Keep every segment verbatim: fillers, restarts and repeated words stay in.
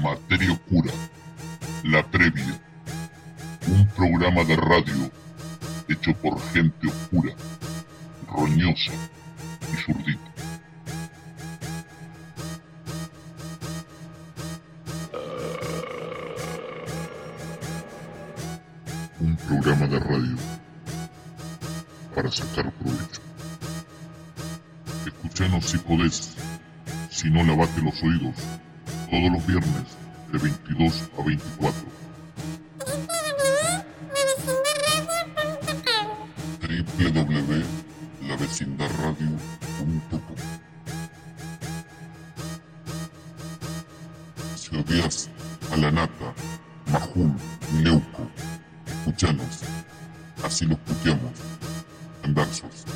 Materia Oscura, la previa, un programa de radio hecho por gente oscura, roñosa y zurdita. Un programa de radio para sacar provecho. Escuchanos si podés, si no lavate los oídos, todos los viernes de veintidós a veinticuatro. doble u doble u doble u punto la vecindad radio punto com. Si odias a la nata, Majul y Leuco, escuchanos, así los puteamos en versos.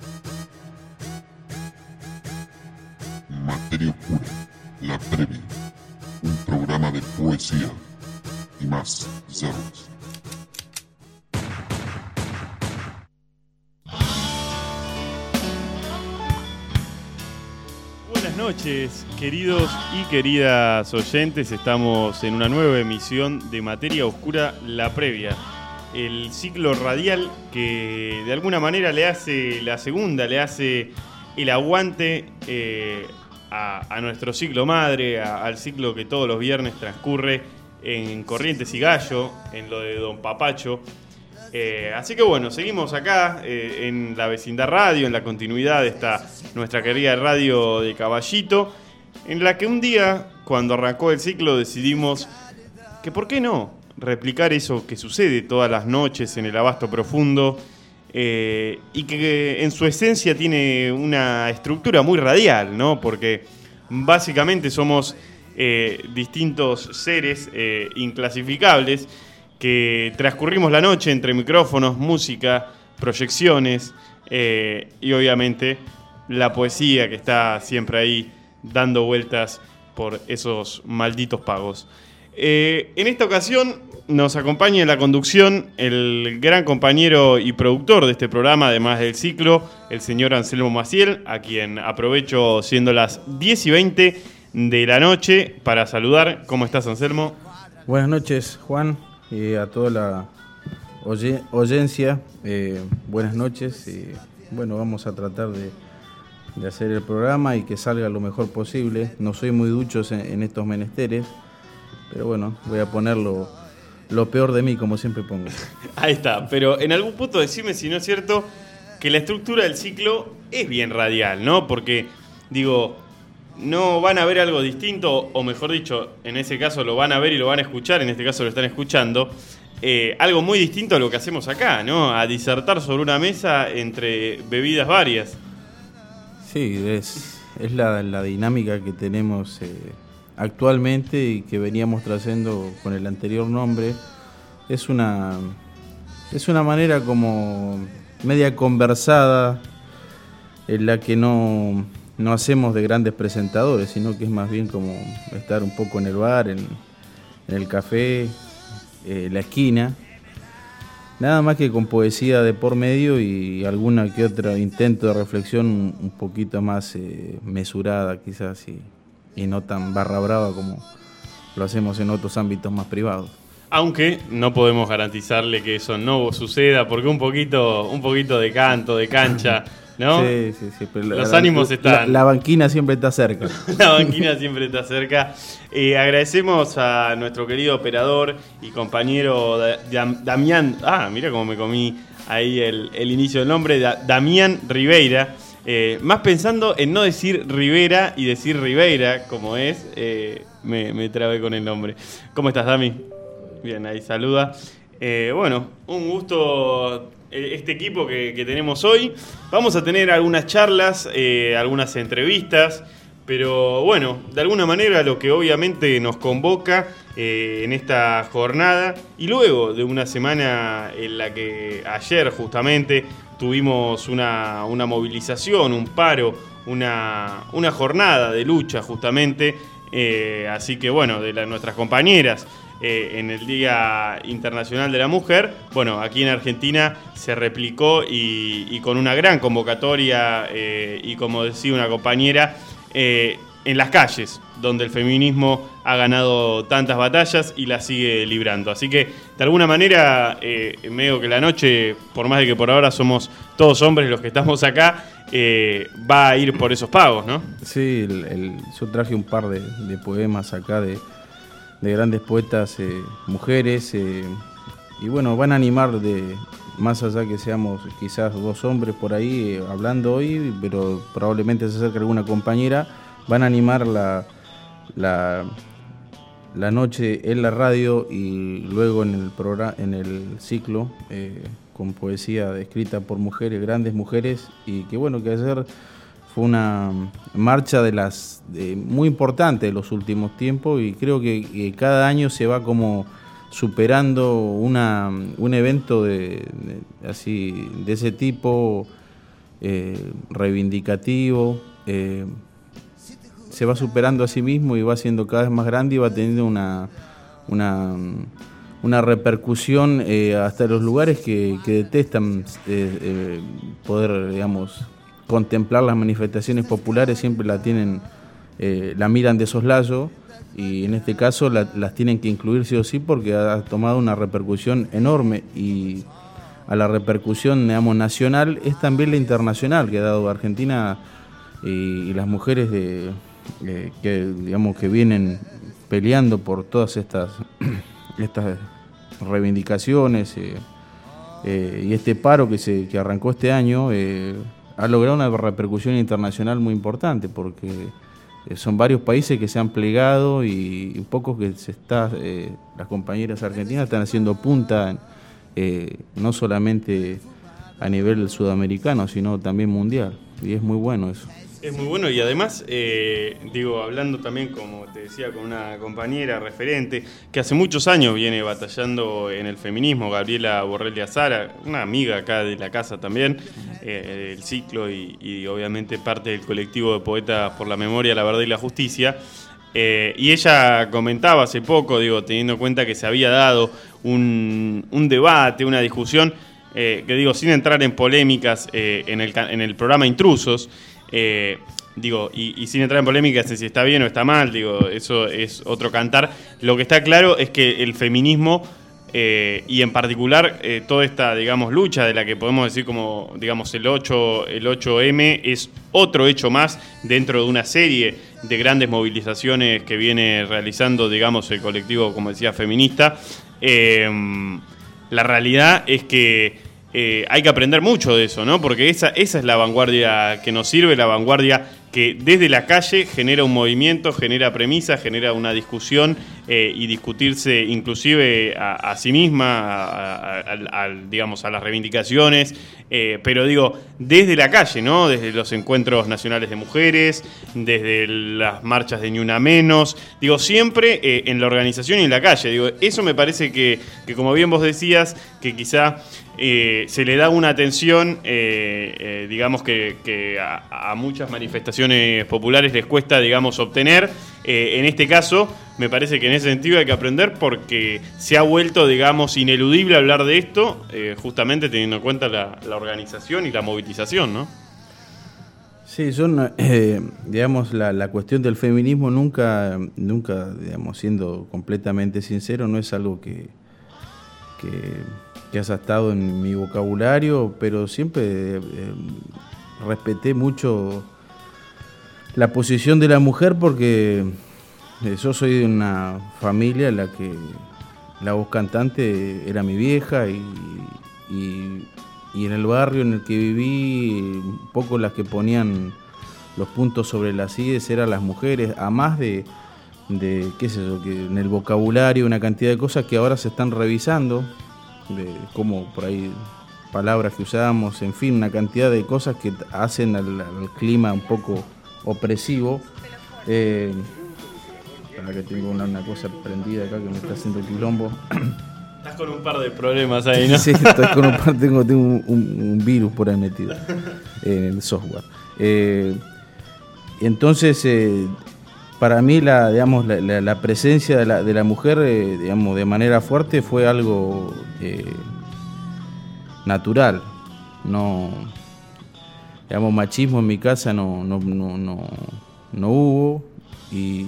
Materia Oscura, la previa, un programa de poesía y más zeros. Buenas noches, queridos y queridas oyentes. Estamos en una nueva emisión de Materia Oscura, la previa. El ciclo radial que de alguna manera le hace la segunda, le hace el aguante eh, a, a nuestro ciclo madre, a, al ciclo que todos los viernes transcurre en Corrientes y Gallo, en lo de Don Papacho. Eh, así que bueno, seguimos acá eh, en la vecindad radio, en la continuidad de esta nuestra querida radio de Caballito, en la que un día, cuando arrancó el ciclo, decidimos que por qué no replicar eso que sucede todas las noches en el Abasto Profundo eh, y que en su esencia tiene una estructura muy radial, ¿no? Porque básicamente somos eh, distintos seres eh, inclasificables que transcurrimos la noche entre micrófonos, música, proyecciones eh, y obviamente la poesía que está siempre ahí dando vueltas por esos malditos pagos. Eh, en esta ocasión nos acompaña en la conducción el gran compañero y productor de este programa, además del ciclo, el señor Anselmo Maciel, a quien aprovecho siendo las diez y veinte de la noche para saludar. ¿Cómo estás, Anselmo? Buenas noches, Juan. Y a toda la oye, oyencia, eh, buenas noches. Y bueno, vamos a tratar de, de hacer el programa y que salga lo mejor posible. No soy muy ducho en, en estos menesteres, pero bueno, voy a poner lo, lo peor de mí, como siempre pongo. Ahí está, pero en algún punto decime si no es cierto que la estructura del ciclo es bien radial, ¿no? Porque, digo, no van a ver algo distinto, o mejor dicho, en ese caso lo van a ver y lo van a escuchar, en este caso lo están escuchando, eh, algo muy distinto a lo que hacemos acá, ¿no? A disertar sobre una mesa entre bebidas varias. Sí, es, es la, la dinámica que tenemos eh, actualmente y que veníamos trayendo con el anterior nombre. Es una, es una manera como media conversada en la que no... No hacemos de grandes presentadores, sino que es más bien como estar un poco en el bar, en, en el café, eh, la esquina. Nada más que con poesía de por medio y alguna que otra intento de reflexión un poquito más eh, mesurada quizás y, y no tan barra brava como lo hacemos en otros ámbitos más privados. Aunque no podemos garantizarle que eso no suceda, porque un poquito, un poquito de canto, de cancha, ¿no? Sí, sí, sí. Pero los la, ánimos están. La, la banquina siempre está cerca. La banquina siempre está cerca. Eh, agradecemos a nuestro querido operador y compañero da, da, Damián. Ah, mira cómo me comí ahí el, el inicio del nombre. Da, Damián Ribeira. Eh, más pensando en no decir Rivera y decir Ribeira, como es, eh, me, me trabé con el nombre. ¿Cómo estás, Dami? Bien, ahí saluda. Eh, bueno, un gusto este equipo que, que tenemos hoy. Vamos a tener algunas charlas, eh, algunas entrevistas, pero bueno, de alguna manera lo que obviamente nos convoca eh, en esta jornada y luego de una semana en la que ayer justamente tuvimos una, una movilización, un paro, una, una jornada de lucha justamente, eh, así que bueno, de la, nuestras compañeras. Eh, en el Día Internacional de la Mujer, bueno, aquí en Argentina se replicó y, y con una gran convocatoria eh, y como decía una compañera, eh, en las calles, donde el feminismo ha ganado tantas batallas y las sigue librando. Así que, de alguna manera, eh, medio que la noche, por más de que por ahora somos todos hombres los que estamos acá, eh, va a ir por esos pagos, ¿no? Sí, el, el, yo traje un par de, de poemas acá de, de grandes poetas, eh, mujeres, eh, y bueno, van a animar de... Más allá que seamos quizás dos hombres por ahí eh, hablando hoy, pero probablemente se acerque alguna compañera, van a animar la, la, la noche en la radio y luego en el programa, en el ciclo eh, con poesía escrita por mujeres, grandes mujeres, y que bueno, que ayer fue una marcha de las de, muy importante de los últimos tiempos, y creo que, que cada año se va como superando una, un evento de, de, así, de ese tipo, eh, reivindicativo, eh, se va superando a sí mismo y va siendo cada vez más grande y va teniendo una, una, una repercusión eh, hasta los lugares que, que detestan eh, eh, poder, digamos, contemplar las manifestaciones populares, siempre la tienen, eh, la miran de soslayo. Y en este caso la, las tienen que incluir sí o sí porque ha tomado una repercusión enorme, y a la repercusión, digamos, nacional es también la internacional que ha dado Argentina, y, y las mujeres de, eh, que digamos que vienen peleando por todas estas, estas reivindicaciones eh, eh, y este paro que se que arrancó este año eh, ha logrado una repercusión internacional muy importante, porque son varios países que se han plegado y, y pocos que se está, eh, las compañeras argentinas están haciendo punta, eh, no solamente a nivel sudamericano, sino también mundial. Y es muy bueno eso. Es muy bueno, y además, eh, digo, hablando también, como te decía, con una compañera referente que hace muchos años viene batallando en el feminismo, Gabriela Borrelli Azara, una amiga acá de la casa también, eh, del ciclo y, y obviamente parte del colectivo de poetas por la memoria, la verdad y la justicia. Eh, y ella comentaba hace poco, digo, teniendo en cuenta que se había dado un, un debate, una discusión, eh, que digo, sin entrar en polémicas, eh, en, el, en el programa Intrusos, Eh, digo, y, y sin entrar en polémica de si está bien o está mal, digo, eso es otro cantar. Lo que está claro es que el feminismo eh, y en particular eh, toda esta, digamos, lucha de la que podemos decir como, digamos, el ocho, el ocho eme es otro hecho más dentro de una serie de grandes movilizaciones que viene realizando, digamos, el colectivo, como decía, feminista. Eh, la realidad es que Eh, hay que aprender mucho de eso, ¿no? Porque esa, esa es la vanguardia que nos sirve, la vanguardia que desde la calle genera un movimiento, genera premisas, genera una discusión eh, y discutirse inclusive a, a sí misma, a, a, a, a, digamos, a las reivindicaciones, eh, pero digo, desde la calle, ¿no? Desde los encuentros nacionales de mujeres, desde las marchas de Ni Una Menos, digo, siempre eh, en la organización y en la calle. Digo, eso me parece que, que como bien vos decías, que quizá Eh, se le da una atención, eh, eh, digamos que, que a, a muchas manifestaciones populares les cuesta, digamos, obtener. Eh, en este caso, me parece que en ese sentido hay que aprender porque se ha vuelto, digamos, ineludible hablar de esto, eh, justamente teniendo en cuenta la, la organización y la movilización, ¿no? Sí, yo, eh, digamos, la, la cuestión del feminismo nunca, nunca, digamos, siendo completamente sincero, no es algo que... que que has estado en mi vocabulario, pero siempre eh, respeté mucho la posición de la mujer porque eh, yo soy de una familia en la que la voz cantante era mi vieja y, y, y en el barrio en el que viví, un poco las que ponían los puntos sobre las íes eran las mujeres, a más de, de qué sé yo, que en el vocabulario una cantidad de cosas que ahora se están revisando, de cómo por ahí palabras que usamos, en fin, una cantidad de cosas que hacen al, al clima un poco opresivo. Eh, para que tengo una, una cosa prendida acá que me está haciendo quilombo. Estás con un par de problemas ahí, ¿no? Sí, estoy con un par, tengo, tengo un, un, un virus por ahí metido en el software. Eh, entonces, eh, para mí la, digamos, la, la, la presencia de la, de la mujer, eh, digamos, de manera fuerte fue algo eh, natural. No, digamos, machismo en mi casa no, no, no, no, no hubo. y,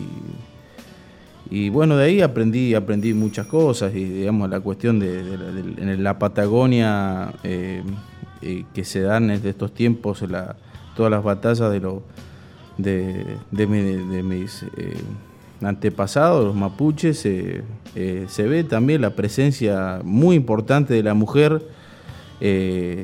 y bueno, de ahí aprendí aprendí muchas cosas, y digamos la cuestión de, de, de, de en la Patagonia eh, eh, que se dan en estos tiempos, la, todas las batallas de, lo, de, de, mi, de, de mis eh, antepasados, los mapuches, eh, eh, se ve también la presencia muy importante de la mujer eh,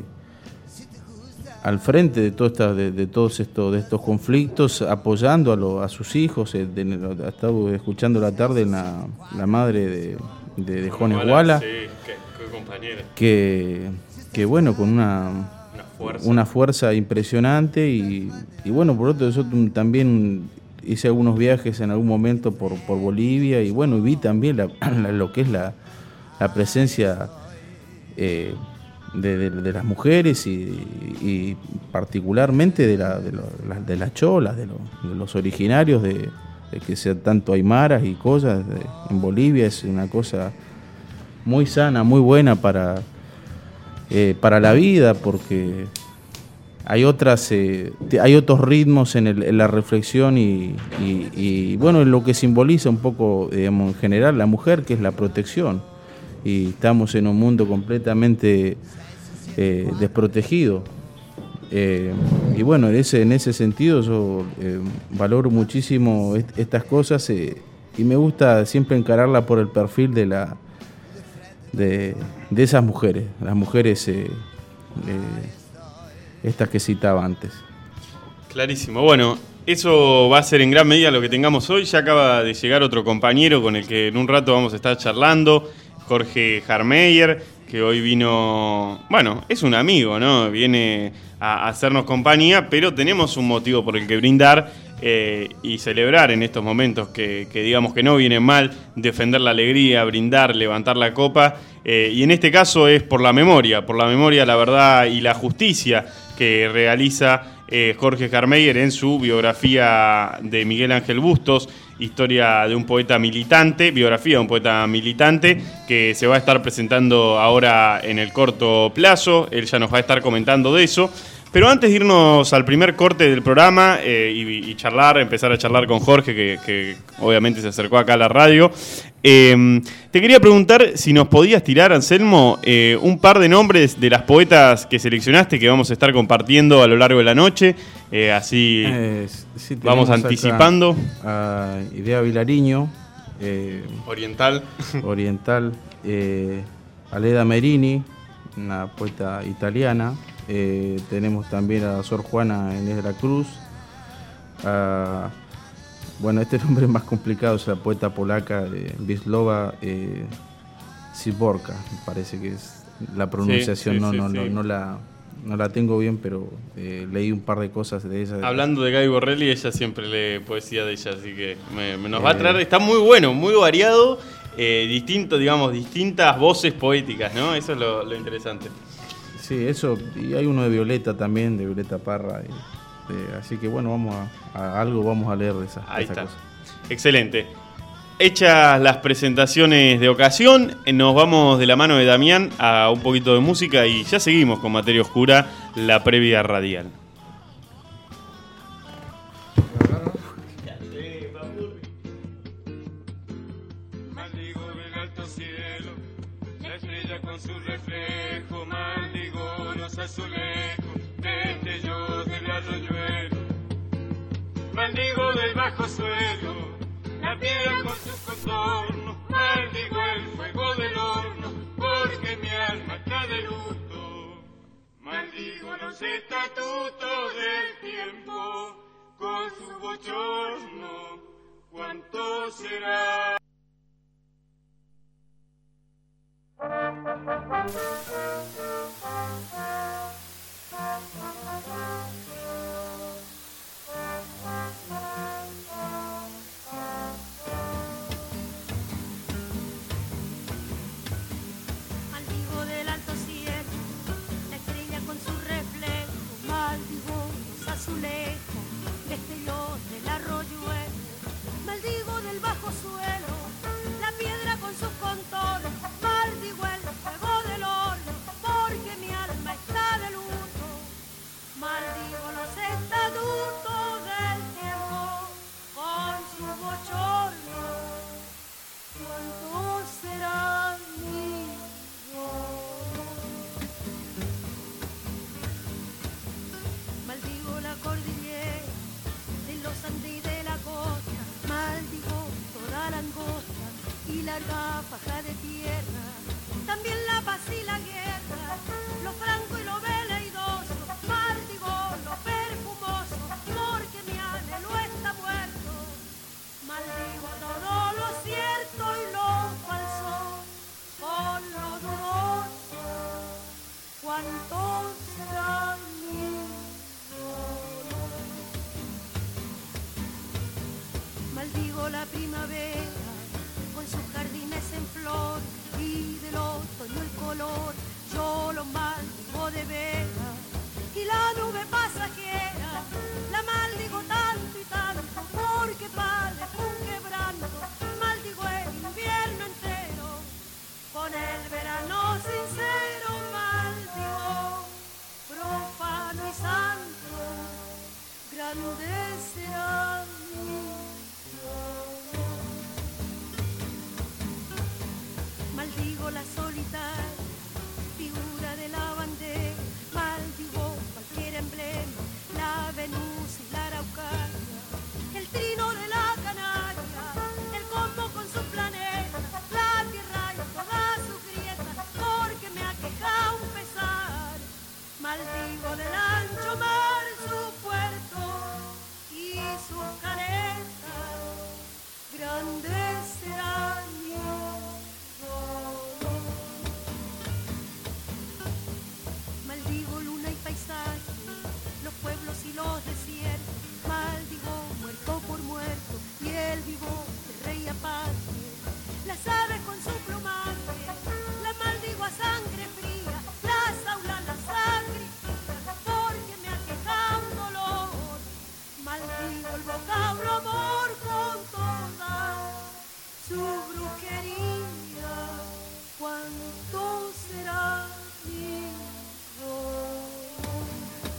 al frente de, todo esta, de, de todos estos, de estos conflictos, apoyando a, lo, a sus hijos. Eh, de, de, estaba escuchando la tarde la, la madre de, de, de Jones Guala, sí, qué, qué compañera. Que, que bueno, con una, una, fuerza. una fuerza impresionante, y, y bueno, por otro, yo también hice algunos viajes en algún momento por, por Bolivia, y bueno, vi también la, la, lo que es la, la presencia eh, De, de, de las mujeres, y, y particularmente de, la, de, lo, de las cholas, de, lo, de los originarios, de, de que sean tanto aymaras y cosas. De, en Bolivia es una cosa muy sana, muy buena para, eh, para la vida, porque hay otras eh, hay otros ritmos en, el, en la reflexión, y, y, y bueno, lo que simboliza un poco, digamos, en general la mujer, que es la protección. Y estamos en un mundo completamente eh, desprotegido. Eh, y bueno, en ese, en ese sentido yo eh, valoro muchísimo est- estas cosas, eh, y me gusta siempre encararla por el perfil de, la, de, de esas mujeres, las mujeres eh, eh, estas que citaba antes. Clarísimo. Bueno, eso va a ser en gran medida lo que tengamos hoy. Ya acaba de llegar otro compañero con el que en un rato vamos a estar charlando, Jorge Harmeyer, que hoy vino, bueno, es un amigo, ¿no? Viene a hacernos compañía, pero tenemos un motivo por el que brindar eh, y celebrar en estos momentos que, que digamos que no viene mal, defender la alegría, brindar, levantar la copa, eh, y en este caso es por la memoria, por la memoria, la verdad y la justicia que realiza eh, Jorge Harmeyer en su biografía de Miguel Ángel Bustos, historia de un poeta militante, biografía de un poeta militante, que se va a estar presentando ahora en el corto plazo. Él ya nos va a estar comentando de eso. Pero antes de irnos al primer corte del programa eh, y, y charlar, empezar a charlar con Jorge, que, que obviamente se acercó acá a la radio, eh, te quería preguntar si nos podías tirar, Anselmo, eh, un par de nombres de las poetas que seleccionaste, que vamos a estar compartiendo a lo largo de la noche, eh, así eh, sí, vamos anticipando. A Idea Vilariño, eh, Oriental. Oriental, eh, Aleda Merini, una poeta italiana. Eh, tenemos también a Sor Juana Inés de la Cruz. A, bueno, este nombre es más complicado, es la poeta polaca de Wisława eh, Szymborska, me parece que es la pronunciación, sí, sí, no, sí, no, sí. no, no la no la tengo bien, pero eh, leí un par de cosas de ella. Hablando de Gaby Borrelli, ella siempre lee poesía de ella, así que me, me nos va a traer, está muy bueno, muy variado, eh, distinto, digamos, distintas voces poéticas, ¿no? Eso es lo, lo interesante. Sí, eso, y hay uno de Violeta también, de Violeta Parra, y, eh, así que bueno, vamos a, a algo vamos a leer de esa, Ahí esa está. cosa. Excelente. Hechas las presentaciones de ocasión, nos vamos de la mano de Damián a un poquito de música y ya seguimos con Materia Oscura, la previa radial. Maldigo el alto cielo, la estrella con su reflejo, maldigo los azulejos, destellos del arroyuelo, maldigo del bajo suelo, la piedra con sus contornos, maldigo el fuego del horno, porque mi alma está de luto, maldigo los estatutos del tiempo, con su bochorno, ¿cuánto será? Maldigo del alto cielo, la estrella con su reflejo, maldigo los azulejos, destellos del arroyuelo, maldigo del bajo suelo, la piedra con sus contornos, maldigo el fuego del horno, porque mi alma está de luto, maldigo los estatutos del tiempo, con su larga faja de tierra, también la paz y la guerra, lo franco y lo veleidoso, maldigo lo perfumoso, porque mi anhelo está muerto, maldigo todo lo cierto y lo falso, con lo dudoso, cuánto será mi dolor. Maldigo la primavera con sus jardines en flor y del otoño el color, yo lo maldigo de veras. Y la nube pasajera, la maldigo tanto y tanto, porque padezco un quebranto, maldigo el invierno entero, con el verano sincero maldigo, profano y santo, grande será mi dolor. Maldigo la solitaria figura de la bandera, maldigo cualquier emblema, la Venus y la Araucaria, el trino de la canaria, el combo con su planeta, la tierra y todas sus grietas, porque me aqueja un pesar. Maldigo del ancho mar su puerto y sus caretas, grande será mi dolor. Maldigo luna y paisaje, los pueblos y los desiertos, maldigo muerto por muerto y el vivo del rey Apache, las aves con su plumaje, la maldigo a sangre fría, las aulas las sacrifica, porque me aqueja un dolor, maldigo el vocablo amor con toda su brujería, cuánto será mi dolor.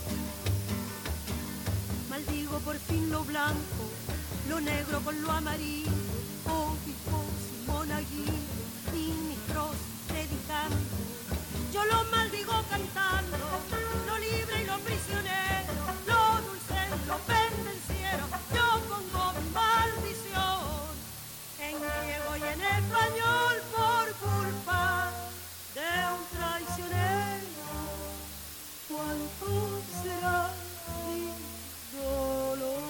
Maldigo por fin lo blanco, lo negro con lo amarillo, obispos y monaguillos, ministros predicando. Yo lo maldigo cantando, lo libre y lo prisionero, lo dulce y lo pendenciero. Yo pongo mi maldición en griego y en español por culpa de un traicionero. ¿Cuánto será mi dolor?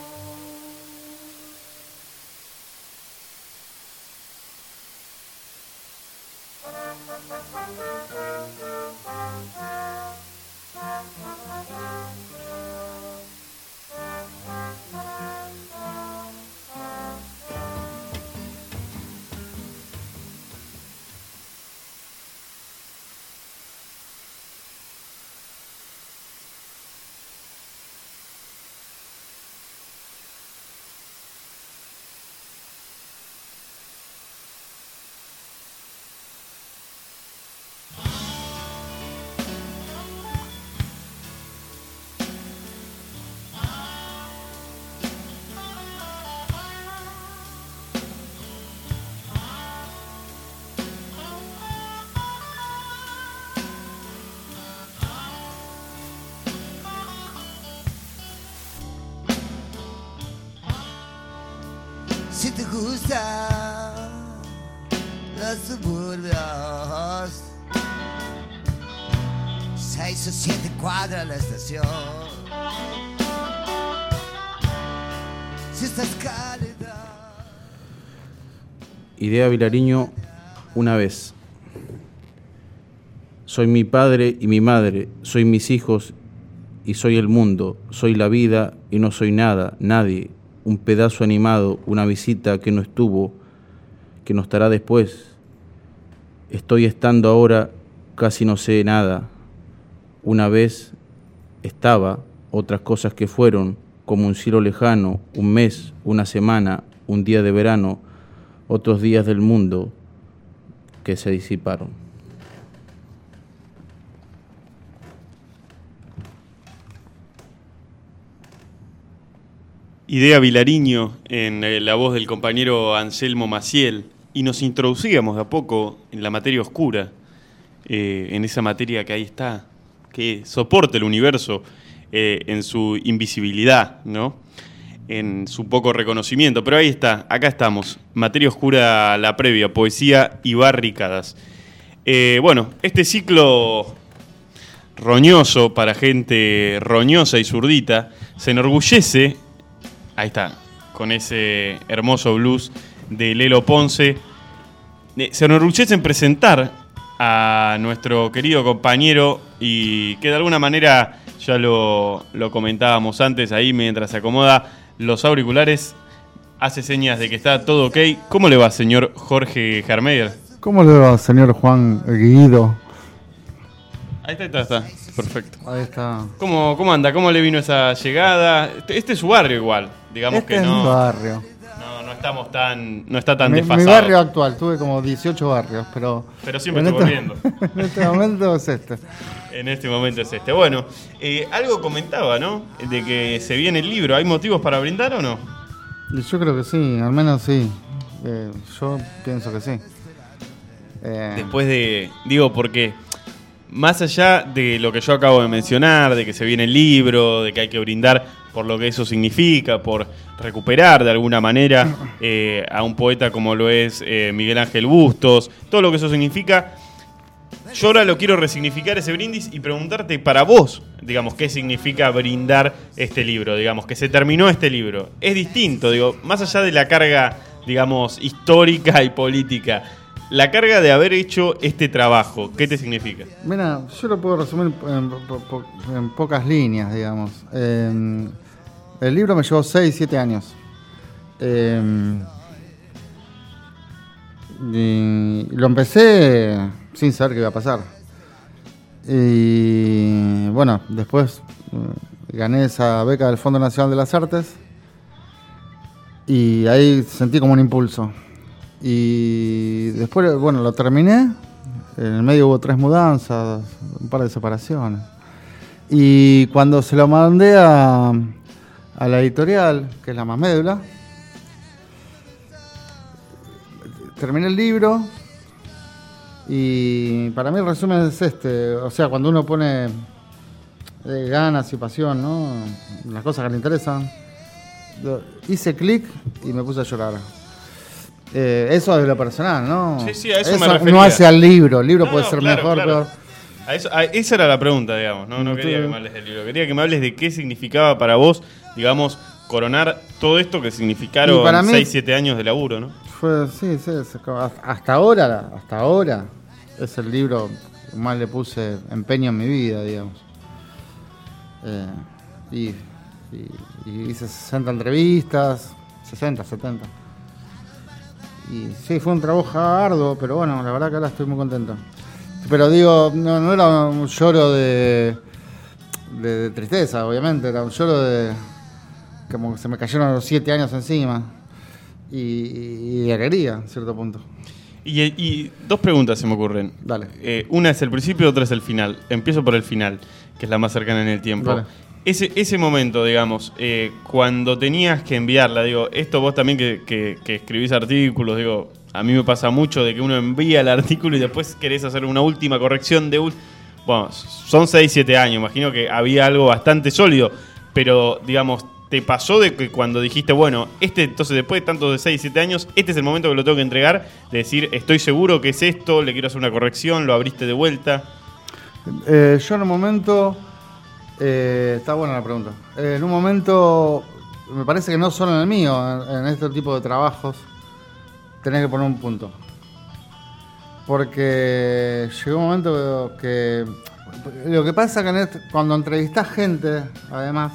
Si te gustan los suburbios, seis o siete cuadras la estación. Si estás cálida. Idea Vilariño, una vez. Soy mi padre y mi madre, soy mis hijos y soy el mundo, soy la vida y no soy nada, nadie. Un pedazo animado, una visita que no estuvo, que no estará después. Estoy estando ahora, casi no sé nada. Una vez estaba, otras cosas que fueron, como un cielo lejano, un mes, una semana, un día de verano, otros días del mundo que se disiparon. Idea Vilariño en eh, la voz del compañero Anselmo Maciel, y nos introducíamos de a poco en la materia oscura, eh, en esa materia que ahí está, que soporta el universo eh, en su invisibilidad, ¿no? en su poco reconocimiento. Pero ahí está, acá estamos. Materia Oscura, la previa, poesía y barricadas. Eh, bueno, este ciclo roñoso para gente roñosa y zurdita se enorgullece, ahí está, con ese hermoso blues de Lelo Ponce, eh, se enorgullece en presentar a nuestro querido compañero y que de alguna manera ya lo, lo comentábamos antes ahí mientras se acomoda los auriculares, hace señas de que está todo ok. ¿Cómo le va, señor Jorge Hermeier? ¿Cómo le va, señor Juan Guido? Ahí está, está, está. Perfecto. Ahí está. ¿Cómo, ¿Cómo anda? ¿Cómo le vino esa llegada? Este, este es su barrio igual, digamos este que es no. mi barrio. No, no estamos tan, no está tan Mi, desfasado. mi barrio actual, tuve como dieciocho barrios, pero... Pero siempre en estoy este, volviendo. En este momento es este. En este momento es este. Bueno, eh, algo comentaba, ¿no? De que se viene el libro. ¿Hay motivos para brindar o no? Y yo creo que sí, al menos sí. Eh, yo pienso que sí. Eh, Después de, digo, porque más allá de lo que yo acabo de mencionar, de que se viene el libro, de que hay que brindar por lo que eso significa, por recuperar de alguna manera eh, a un poeta como lo es eh, Miguel Ángel Bustos, todo lo que eso significa, yo ahora lo quiero resignificar ese brindis y preguntarte para vos, digamos, qué significa brindar este libro, digamos, que se terminó este libro. Es distinto, digo, más allá de la carga, digamos, histórica y política, la carga de haber hecho este trabajo, ¿qué te significa? Mira, yo lo puedo resumir en, po- po- en pocas líneas, digamos. Eh, el libro me llevó seis, siete años. Eh, y lo empecé sin saber qué iba a pasar. Y bueno, después eh, gané esa beca del Fondo Nacional de las Artes y ahí sentí como un impulso. Y después, bueno, lo terminé. En el medio hubo tres mudanzas, un par de separaciones. Y cuando se lo mandé a, a la editorial, que es la Más Médula, terminé el libro. Y para mí el resumen es este. O sea, cuando uno pone eh, ganas y pasión, ¿no? Las cosas que le interesan. Lo- hice clic y me puse a llorar. Eh, eso es lo personal, ¿no? Sí, sí, a eso me refería. no hace al libro, el libro No, puede no, ser claro, mejor, claro. peor. A eso, a- esa era la pregunta, digamos. No, no No, quería tú- que me hables del libro. Quería que me hables de qué significaba para vos, digamos, coronar todo esto que significaron Y para mí- seis, siete años de laburo, ¿no? Fue, sí, sí, es como- hasta ahora, hasta ahora es el libro que más le puse empeño en mi vida, digamos. Eh, y, y- y hice sesenta entrevistas, sesenta, setenta. Y sí, fue un trabajo arduo, pero bueno, la verdad que ahora estoy muy contento. Pero digo, no, no era un lloro de, de, de tristeza, obviamente, era un lloro de... como que se me cayeron los siete años encima. Y, y, y alegría, en cierto punto. Y, y dos preguntas se me ocurren. Dale. Eh, una es el principio, otra es el final. Empiezo por el final, que es la más cercana en el tiempo. Dale. Ese, ese momento, digamos, eh, cuando tenías que enviarla, digo, esto vos también que, que, que escribís artículos, digo, a mí me pasa mucho de que uno envía el artículo y después querés hacer una última corrección de... ul- Bueno, son seis, siete años, imagino que había algo bastante sólido, pero, digamos, ¿te pasó de que cuando dijiste, bueno, este, entonces después de tantos de seis, siete años, este es el momento que lo tengo que entregar, de decir, estoy seguro que es esto, le quiero hacer una corrección, lo abriste de vuelta? Eh, yo en un momento... eh, está buena la pregunta. Eh, en un momento, me parece que no solo en el mío, en, en este tipo de trabajos, tenés que poner un punto. Porque llegó un momento que... Lo que pasa que en este- cuando entrevistás gente, además,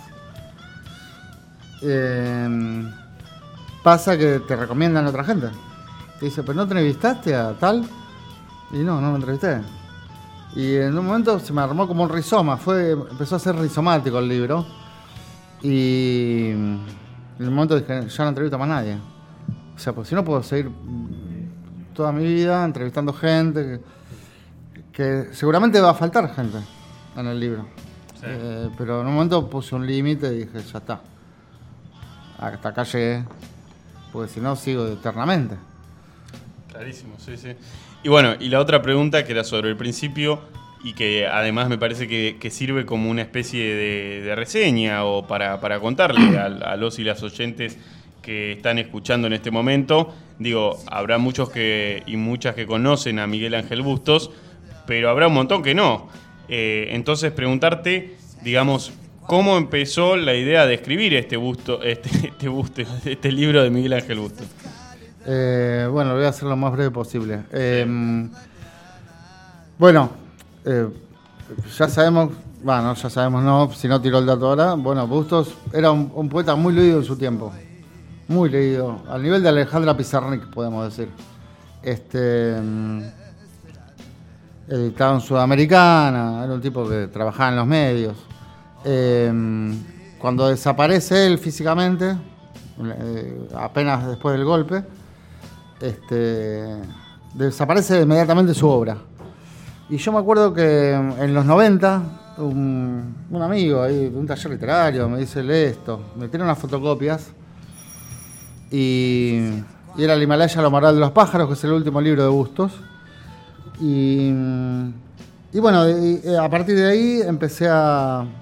eh, pasa que te recomiendan a otra gente. Te dice, pero ¿no entrevistaste a tal? Y no, no lo entrevisté. Y en un momento se me armó como un rizoma, fue, empezó a ser rizomático el libro. Y en un momento dije, ya no entrevisto a más nadie. O sea, pues si no puedo seguir toda mi vida entrevistando gente, que, que seguramente va a faltar gente en el libro. Sí. Eh, pero en un momento puse un límite y dije, ya está. Hasta acá llegué, porque si no sigo eternamente. Clarísimo, sí, sí. Y bueno, y la otra pregunta que era sobre el principio y que además me parece que, que sirve como una especie de, de reseña o para, para contarle a, a los y las oyentes que están escuchando en este momento. Digo, habrá muchos que y muchas que conocen a Miguel Ángel Bustos, pero habrá un montón que no. Eh, entonces preguntarte, digamos, ¿cómo empezó la idea de escribir este busto, este, este busto, este libro de Miguel Ángel Bustos? Eh, bueno, lo voy a hacer lo más breve posible. Eh, bueno, eh, ya sabemos, bueno, ya sabemos, no, si no tiró el dato ahora. Bueno, Bustos era un, un poeta muy leído en su tiempo, muy leído, al nivel de Alejandra Pizarnik, podemos decir. Este, editado en Sudamericana, era un tipo que trabajaba en los medios. Eh, cuando desaparece él físicamente, eh, apenas después del golpe, este, desaparece inmediatamente su obra. Y yo me acuerdo que en los noventa, un, un amigo ahí de un taller literario me dice, lee esto, me tiene unas fotocopias, y, y era el Himalaya, lo Moral de los pájaros, que es el último libro de Bustos. Y, y bueno, y a partir de ahí empecé a, a,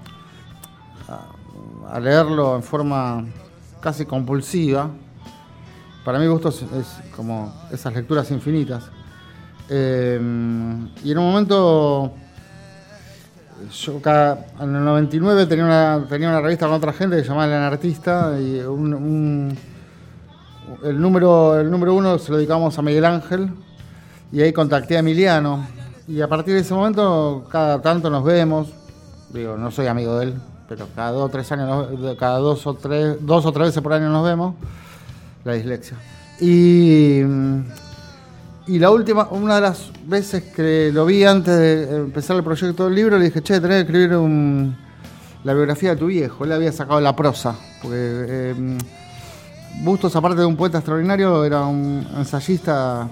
a leerlo en forma casi compulsiva. Para mí Bustos es como esas lecturas infinitas. Eh, y en un momento, yo cada, en el noventa y nueve tenía una, tenía una revista con otra gente que se llamaba El Anartista, y un, un, el, número, el número uno se lo dedicamos a Miguel Ángel, y ahí contacté a Emiliano, y a partir de ese momento cada tanto nos vemos. Digo, no soy amigo de él, pero cada dos o tres años, cada dos o tres, dos o tres veces por año nos vemos. La dislexia. Y, y la última, una de las veces que lo vi antes de empezar el proyecto del libro, le dije, che, tenés que escribir un, la biografía de tu viejo. Él había sacado la prosa, porque eh, Bustos, aparte de un poeta extraordinario, era un ensayista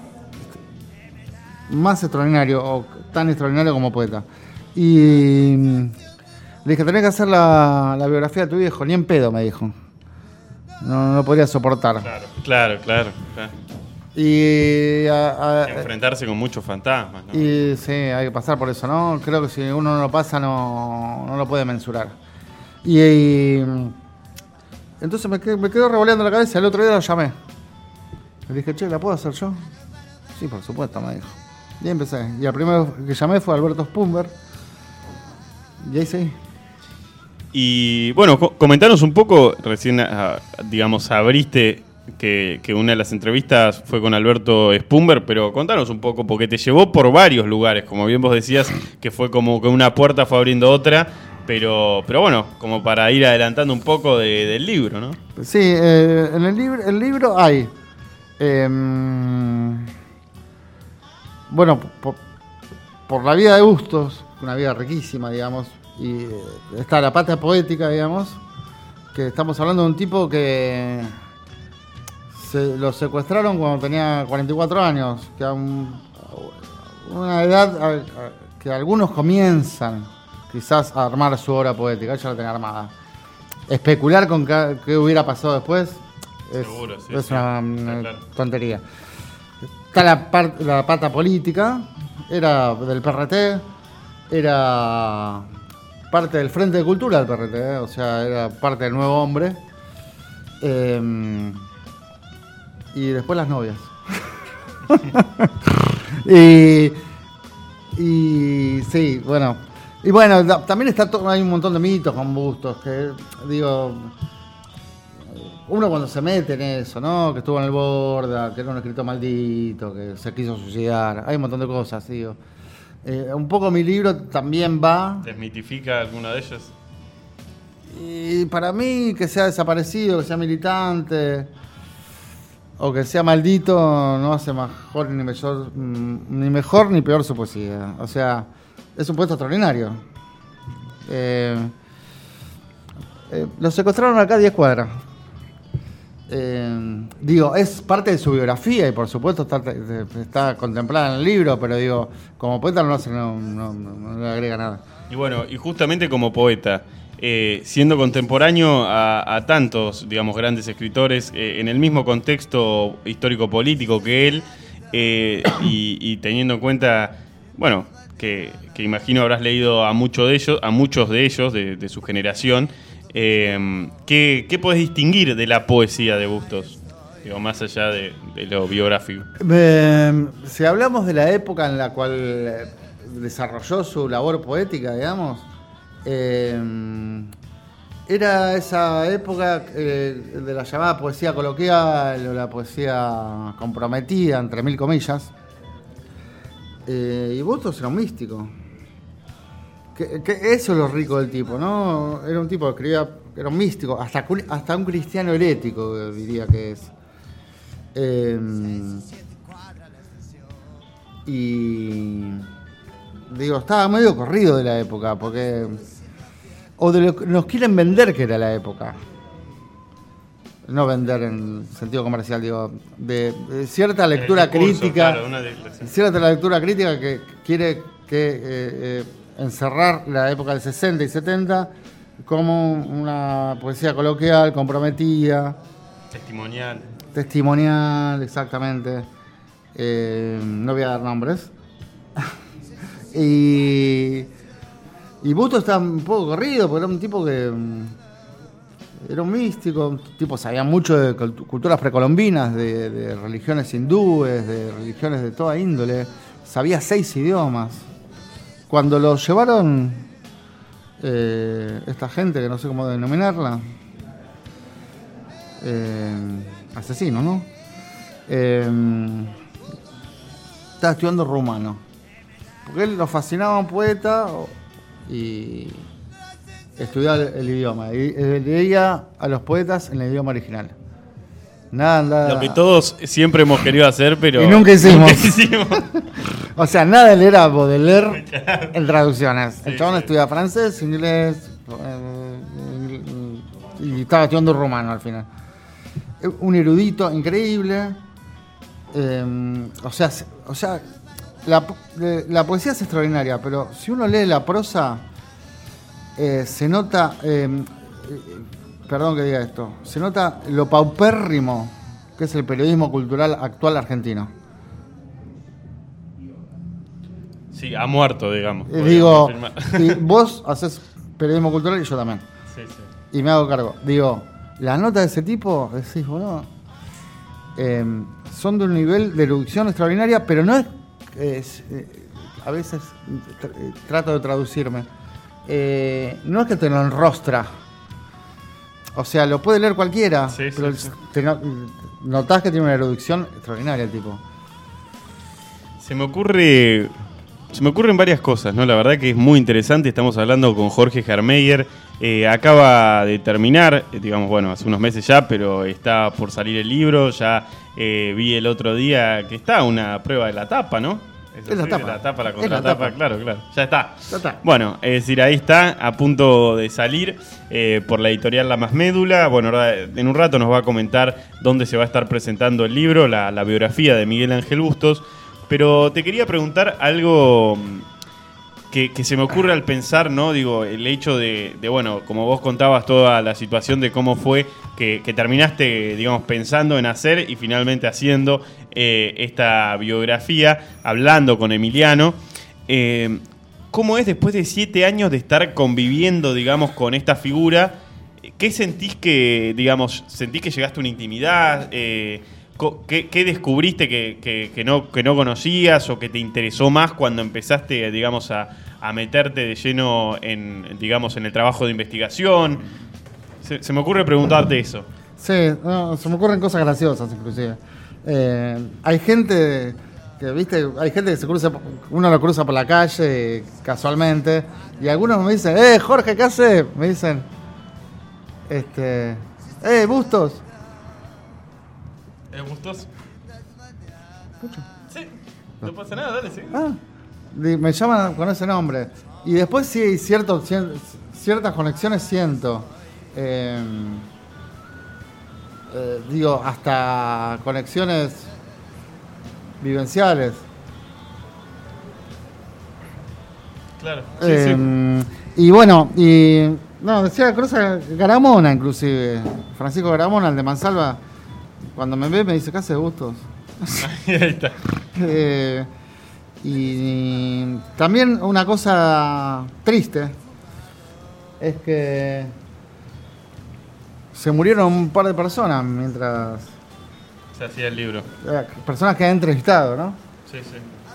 más extraordinario, o tan extraordinario como poeta. Y le dije, tenés que hacer la, la biografía de tu viejo. Ni en pedo, me dijo. No, no lo podría soportar. Claro, claro, claro. claro. Y a, a, enfrentarse con muchos fantasmas, ¿no? Y sí, hay que pasar por eso, ¿no? Creo que si uno no lo pasa, no, no lo puede mensurar. Y, y entonces me quedo, me quedo revoleando la cabeza. El otro día lo llamé. Le dije, che, ¿la puedo hacer yo? Sí, por supuesto, me dijo. Y ahí empecé. Y el primero que llamé fue Alberto Spumber. Y ahí seguí. Y bueno, co- comentanos un poco, recién, uh, digamos, abriste que, que una de las entrevistas fue con Alberto Spumber, pero contanos un poco, porque te llevó por varios lugares, como bien vos decías, que fue como que una puerta fue abriendo otra, pero, pero bueno, como para ir adelantando un poco de, del libro, ¿no? Sí, eh, en el libro, el libro hay, eh, bueno, por, por la vida de Bustos, una vida riquísima, digamos, y está la pata poética, digamos, que estamos hablando de un tipo que se lo secuestraron cuando tenía cuarenta y cuatro años, que a un, una edad a, a, que algunos comienzan quizás a armar su obra poética. Ella la tenía armada. Especular con qué, qué hubiera pasado después es, Seguro, sí, es sí, una, está una claro. tontería. Está la, part, la pata política, era del P R T, era parte del Frente de Cultura del P R T, ¿eh? O sea, era parte del Nuevo Hombre. Eh, y después las novias. y, y sí, bueno. Y bueno, da, también está todo, hay un montón de mitos con Bustos, que digo, uno cuando se mete en eso, ¿no? Que estuvo en el Borda, que era un escritor maldito, que se quiso suicidar, hay un montón de cosas, digo. Eh, un poco mi libro también va. ¿Desmitifica alguna de ellas? Y para mí, que sea desaparecido, que sea militante, o que sea maldito, no hace mejor ni mejor, ni mejor ni peor su poesía. O sea, es un poeta extraordinario. Eh, eh, lo secuestraron acá a diez cuadras. Eh, digo, es parte de su biografía y por supuesto está, está contemplada en el libro, pero digo, como poeta no, hace, no, no, no le agrega nada. Y bueno, y justamente como poeta, eh, siendo contemporáneo a, a tantos, digamos, grandes escritores, eh, en el mismo contexto histórico-político que él, eh, y, y teniendo en cuenta, bueno, que, que imagino habrás leído a muchos de ellos, a muchos de ellos de, de su generación. Eh, ¿qué, ¿Qué podés distinguir de la poesía de Bustos? Digo, más allá de, de lo biográfico. Eh, si hablamos de la época en la cual desarrolló su labor poética, digamos, eh, era esa época eh, de la llamada poesía coloquial o la poesía comprometida, entre mil comillas. Eh, y Bustos era un místico. Que, que eso es lo rico del tipo, ¿no? Era un tipo que escribía, era un místico, hasta, hasta un cristiano herético, diría que es. Eh, y digo, estaba medio corrido de la época, porque o de lo que nos quieren vender que era la época, no vender en sentido comercial, digo, de, de cierta lectura discurso, crítica, claro, una de- cierta lectura crítica que quiere que eh, eh, encerrar la época del sesenta y setenta como una poesía coloquial, comprometida, Testimonial. testimonial, exactamente. Eh, no voy a dar nombres. y y Bustos estaba un poco corrido, porque era un tipo que mm, era un místico, un tipo sabía mucho de cult- culturas precolombinas, de, de religiones hindúes, de religiones de toda índole. Sabía seis idiomas. Cuando lo llevaron eh, esta gente, que no sé cómo denominarla, eh, asesino, ¿no? Eh, estaba estudiando rumano. Porque él lo fascinaba un poeta y estudiaba el, el idioma. Y eh, leía a los poetas en el idioma original. Nada, nada. Lo que todos siempre hemos querido hacer, pero Y nunca hicimos. nunca hicimos. O sea, nada de leer a Baudelaire en traducciones. Sí, El chabón sí. estudia francés, inglés eh, y estaba estudiando rumano al final. Un erudito increíble. Eh, o sea, se- o sea la, eh, la poesía es extraordinaria, pero si uno lee la prosa, eh, se nota, eh, eh, perdón que diga esto, se nota lo paupérrimo que es el periodismo cultural actual argentino. Sí, ha muerto, digamos. Eh, podríamos digo, afirmar. y vos haces periodismo cultural y yo también. Sí, sí. Y me hago cargo. Digo, la nota de ese tipo, decís, bueno, eh, son de un nivel de erudición extraordinaria, pero no es, es, eh, a veces tr- eh, trato de traducirme, eh, no es que te lo enrostra. O sea, lo puede leer cualquiera, Sí, sí, pero sí. te no- notás que tiene una erudición extraordinaria el tipo. Se me ocurre. Se me ocurren varias cosas, ¿no? La verdad que es muy interesante. Estamos hablando con Jorge Hermeyer. Eh, acaba de terminar, eh, digamos, bueno, hace unos meses ya, pero está por salir el libro. Ya eh, vi el otro día que está una prueba de la tapa, ¿no? Es la así, tapa. de la tapa, la Es la contratapa, tapa. claro, claro. Ya está. Ya está. Bueno, es decir, ahí está, a punto de salir eh, por la editorial La Más Médula. Bueno, ahora en un rato nos va a comentar dónde se va a estar presentando el libro, la, la biografía de Miguel Ángel Bustos. Pero te quería preguntar algo que, que se me ocurre al pensar, ¿no? Digo, el hecho de, de, bueno, como vos contabas toda la situación de cómo fue que, que terminaste, digamos, pensando en hacer y finalmente haciendo eh, esta biografía, hablando con Emiliano. Eh, ¿Cómo es después de siete años de estar conviviendo, digamos, con esta figura? ¿Qué sentís que, digamos, sentís que llegaste a una intimidad? Eh, ¿Qué, qué descubriste que, que, que, no, que no conocías o que te interesó más cuando empezaste, digamos, a, a meterte de lleno en, digamos, en el trabajo de investigación? Se, se me ocurre preguntarte eso. Sí, no, se me ocurren cosas graciosas inclusive. Eh, hay gente que, viste, hay gente que se cruza, uno lo cruza por la calle casualmente y algunos me dicen, eh, Jorge, ¿qué haces? Me dicen, este, eh, Bustos. ¿Es gustoso? Escucho. Sí, no pasa nada, dale, sí. Ah, di- me llaman con ese nombre. Y después sí hay cierto, cien- ciertas conexiones siento. Eh, eh, digo, hasta conexiones vivenciales. Claro. Sí, Eh, sí. Y bueno, y no, decía Cruza Garamona inclusive. Francisco Garamona, el de Mansalva, cuando me ve me dice, ¿qué hace Bustos? Ahí está. Eh, Y también una cosa triste es que se murieron un par de personas mientras... Se hacía el libro. eh, Personas que han entrevistado, ¿no? Sí, sí.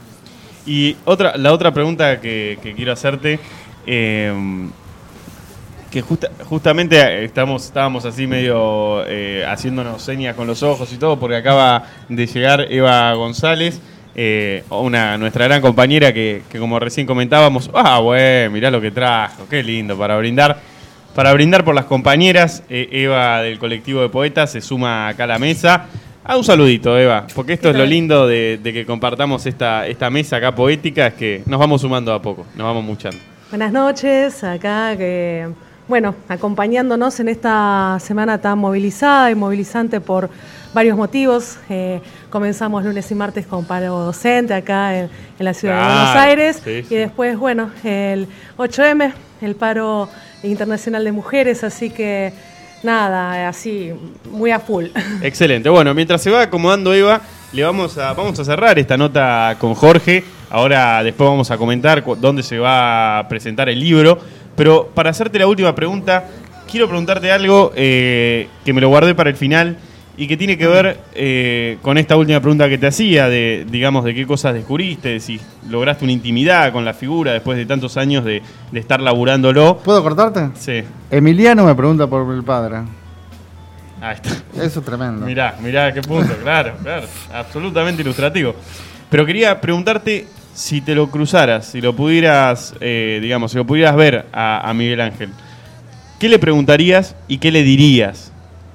Y otra, la otra pregunta que, que quiero hacerte, eh, que justa, justamente estamos, estábamos así medio eh, haciéndonos señas con los ojos y todo, porque acaba de llegar Eva González, eh, una nuestra gran compañera que, que como recién comentábamos, ah, bueno, mirá lo que trajo, qué lindo, para brindar, para brindar por las compañeras. eh, Eva del colectivo de poetas se suma acá a la mesa. Ah, un saludito, Eva, porque esto es lo lindo de, de que compartamos esta, esta mesa acá poética, es que nos vamos sumando a poco, nos vamos muchando. Buenas noches, acá que, bueno, acompañándonos en esta semana tan movilizada y movilizante por varios motivos. Eh, comenzamos lunes y martes con paro docente acá en, en la ciudad Claro, de Buenos Aires, sí, y sí. después, bueno, el ocho eme, el paro internacional de mujeres, así que nada, así, muy a full. Excelente. Bueno, mientras se va acomodando Eva, le vamos a, vamos a cerrar esta nota con Jorge. Ahora después vamos a comentar cu- dónde se va a presentar el libro. Pero para hacerte la última pregunta, quiero preguntarte algo eh, que me lo guardé para el final y que tiene que ver eh, con esta última pregunta que te hacía, de, digamos, de qué cosas descubriste, de si lograste una intimidad con la figura después de tantos años de, de estar laburándolo. ¿Puedo cortarte? Sí, Emiliano me pregunta por el padre. ahí está. Eso es tremendo. Mirá, mirá qué punto, claro, claro, absolutamente ilustrativo. Pero quería preguntarte si te lo cruzaras, si lo pudieras, eh, digamos, si lo pudieras ver a, a Miguel Ángel, ¿qué le preguntarías y qué le dirías?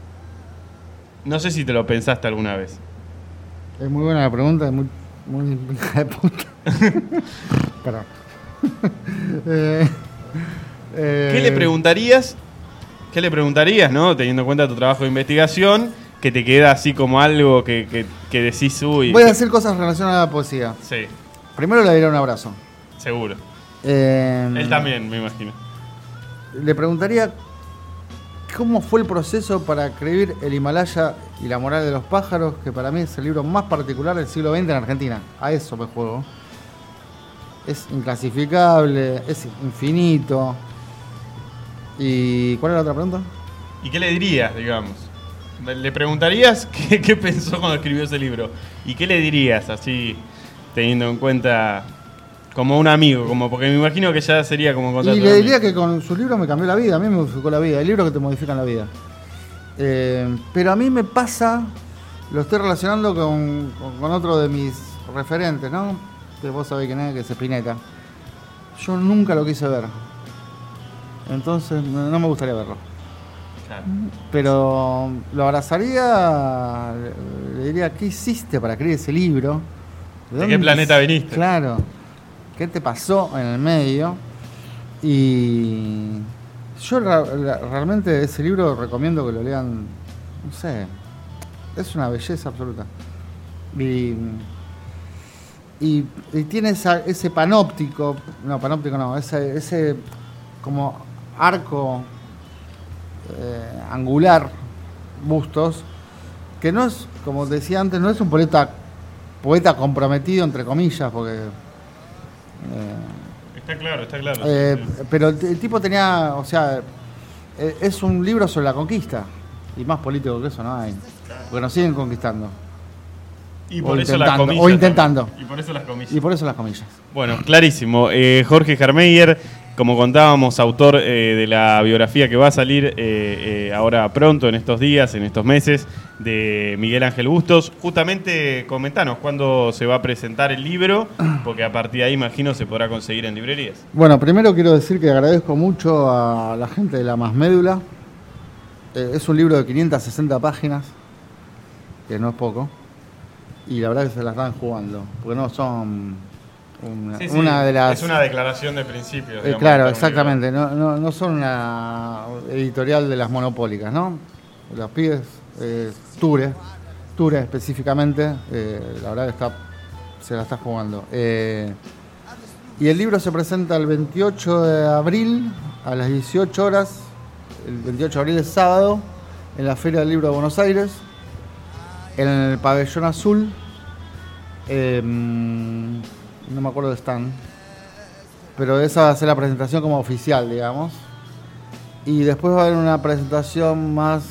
No sé si te lo pensaste alguna vez. Es muy buena la pregunta, es muy, muy hija de puta. Perdón. eh, eh, ¿Qué le preguntarías? ¿Qué le preguntarías, no? Teniendo en cuenta tu trabajo de investigación, que te queda así como algo que, que, que decís, uy. Voy a decir cosas relacionadas a la poesía. Sí, Primero le daría un abrazo. seguro. Eh, Él también, me imagino. Le preguntaría cómo fue el proceso para escribir El Himalaya y la moral de los pájaros, que para mí es el libro más particular del siglo veinte en Argentina. A eso me juego. Es inclasificable, es infinito. ¿Y cuál era la otra pregunta? ¿Y qué le dirías, digamos? ¿Le preguntarías qué, qué pensó cuando escribió ese libro? ¿Y qué le dirías, así, teniendo en cuenta, como un amigo? Como porque me imagino que ya sería como encontrar Y tu le amigo. diría que con sus libros me cambió la vida, a mí me modificó la vida, hay libros que te modifican la vida. Eh, pero a mí me pasa, lo estoy relacionando con, con, con otro de mis referentes, ¿no? Que vos sabés quién es, que es Spinetta. Yo nunca lo quise ver. Entonces no, no me gustaría verlo. Claro. Pero lo abrazaría, le, le diría, ¿qué hiciste para escribir ese libro? ¿De dónde qué planeta viniste? Claro. ¿Qué te pasó en el medio? Y yo ra- ra- realmente ese libro recomiendo que lo lean, no sé, es una belleza absoluta. Y, y, y tiene esa, ese panóptico, no, panóptico no, ese, ese como arco eh, angular, Bustos, que no es, como decía antes, no es un poeta, poeta comprometido, entre comillas, porque... Eh, Está claro, está claro. eh, sí, sí. pero el, el tipo tenía, o sea, eh, es un libro sobre la conquista, y más político que eso no hay, porque nos siguen conquistando, Y o por eso las intentando, comillas. o intentando. también. Y por eso las comillas. y por eso las comillas. Bueno, clarísimo. Eh, Jorge Hermeyer, como contábamos, autor eh, de la biografía que va a salir eh, eh, ahora pronto, en estos días, en estos meses, de Miguel Ángel Bustos. Justamente, comentanos cuándo se va a presentar el libro, porque a partir de ahí, imagino, se podrá conseguir en librerías. Bueno, primero quiero decir que agradezco mucho a la gente de La Más Médula. Eh, es un libro de quinientas sesenta páginas, que no es poco, y la verdad que se las están jugando, porque no son una, Sí, sí, una de las... Es una declaración de principios. Eh, digamos, claro, de un exactamente. No, no, no son una editorial de las monopólicas, ¿no? Los pibes, eh, Ture, Ture específicamente, eh, la verdad que está, se la está jugando. Eh, y el libro se presenta el veintiocho de abril a las dieciocho horas. El veintiocho de abril es sábado, en la Feria del Libro de Buenos Aires, en el Pabellón Azul. Eh, no me acuerdo de Stan, pero esa va a ser la presentación como oficial, digamos. Y después va a haber una presentación más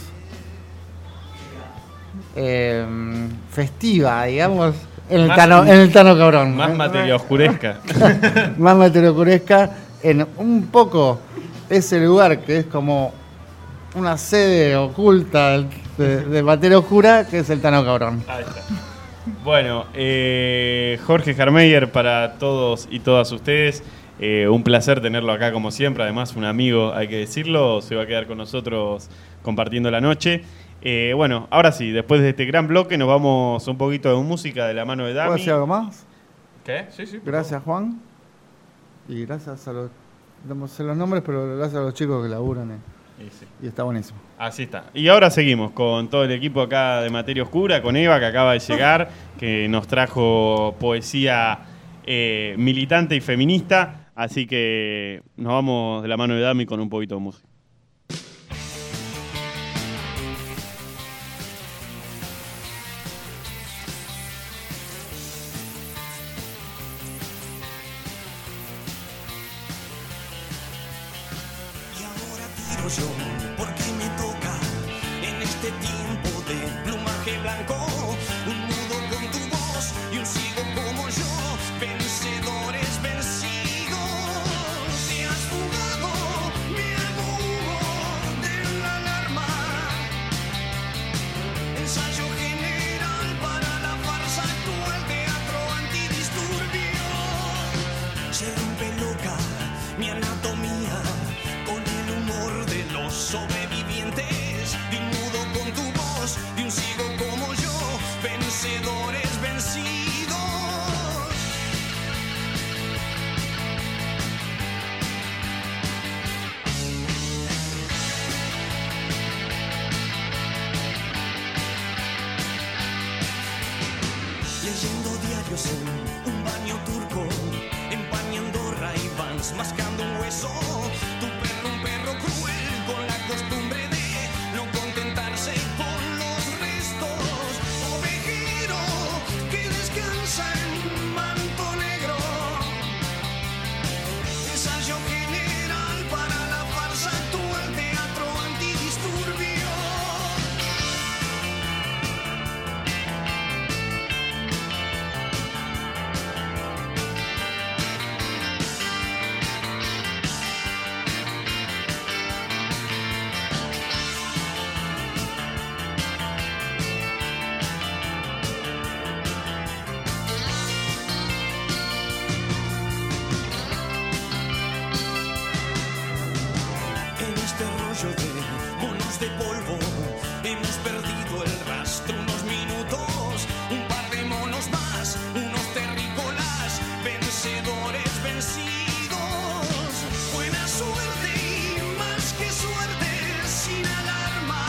eh, festiva, digamos, en el, Más- tano, en el Tano Cabrón. Más materia oscuresca. Más materia oscuresca, en un poco ese lugar que es como una sede oculta del- de, de materia oscura, que es el Tano Cabrón. Ahí está. Bueno, eh, Jorge Jarmeyer, para todos y todas ustedes, eh, un placer tenerlo acá como siempre, además un amigo, hay que decirlo, se va a quedar con nosotros compartiendo la noche. Eh, bueno, ahora sí, después de este gran bloque nos vamos un poquito de música de la mano de ¿Puedo Dami. decir algo más? ¿Qué? Sí, sí. por Gracias, Juan. Y gracias a los... No sé los nombres, pero gracias a los chicos que laburan. eh. favor. Y sí. Y está buenísimo. Así está. Y ahora seguimos con todo el equipo acá de Materia Oscura, con Eva que acaba de llegar, que nos trajo poesía eh, militante y feminista. Así que nos vamos de la mano de Dami con un poquito de música. Y ahora tiro yo, porque me toca en este tiempo de plumaje blanco. Un nudo con tu voz y un sigo como yo, vencedores vencidos. Te has fugado, me hago humo de la alarma. Ensayo general para la farsa actual, teatro antidisturbio. Se rompe loca mi anatomía con el humor de los sobrevivientes, de un nudo con tu voz, de un sigo como yo, vencedores vencidos. Leyendo diarios en un baño turco, empañando Ray-Bans, mascando un hueso. Tu perro, un perro cruel, con la costumbre de no contentarse con los restos. Ovejero que descansa en manto negro. Ensayo general para la farsa actual, teatro antidisturbio. En este rollo de monos de polvo hemos perdido el rastro unos minutos. Un par de monos más, unos terrícolas, vencedores vencidos. Buena suerte y más que suerte, sin alarma.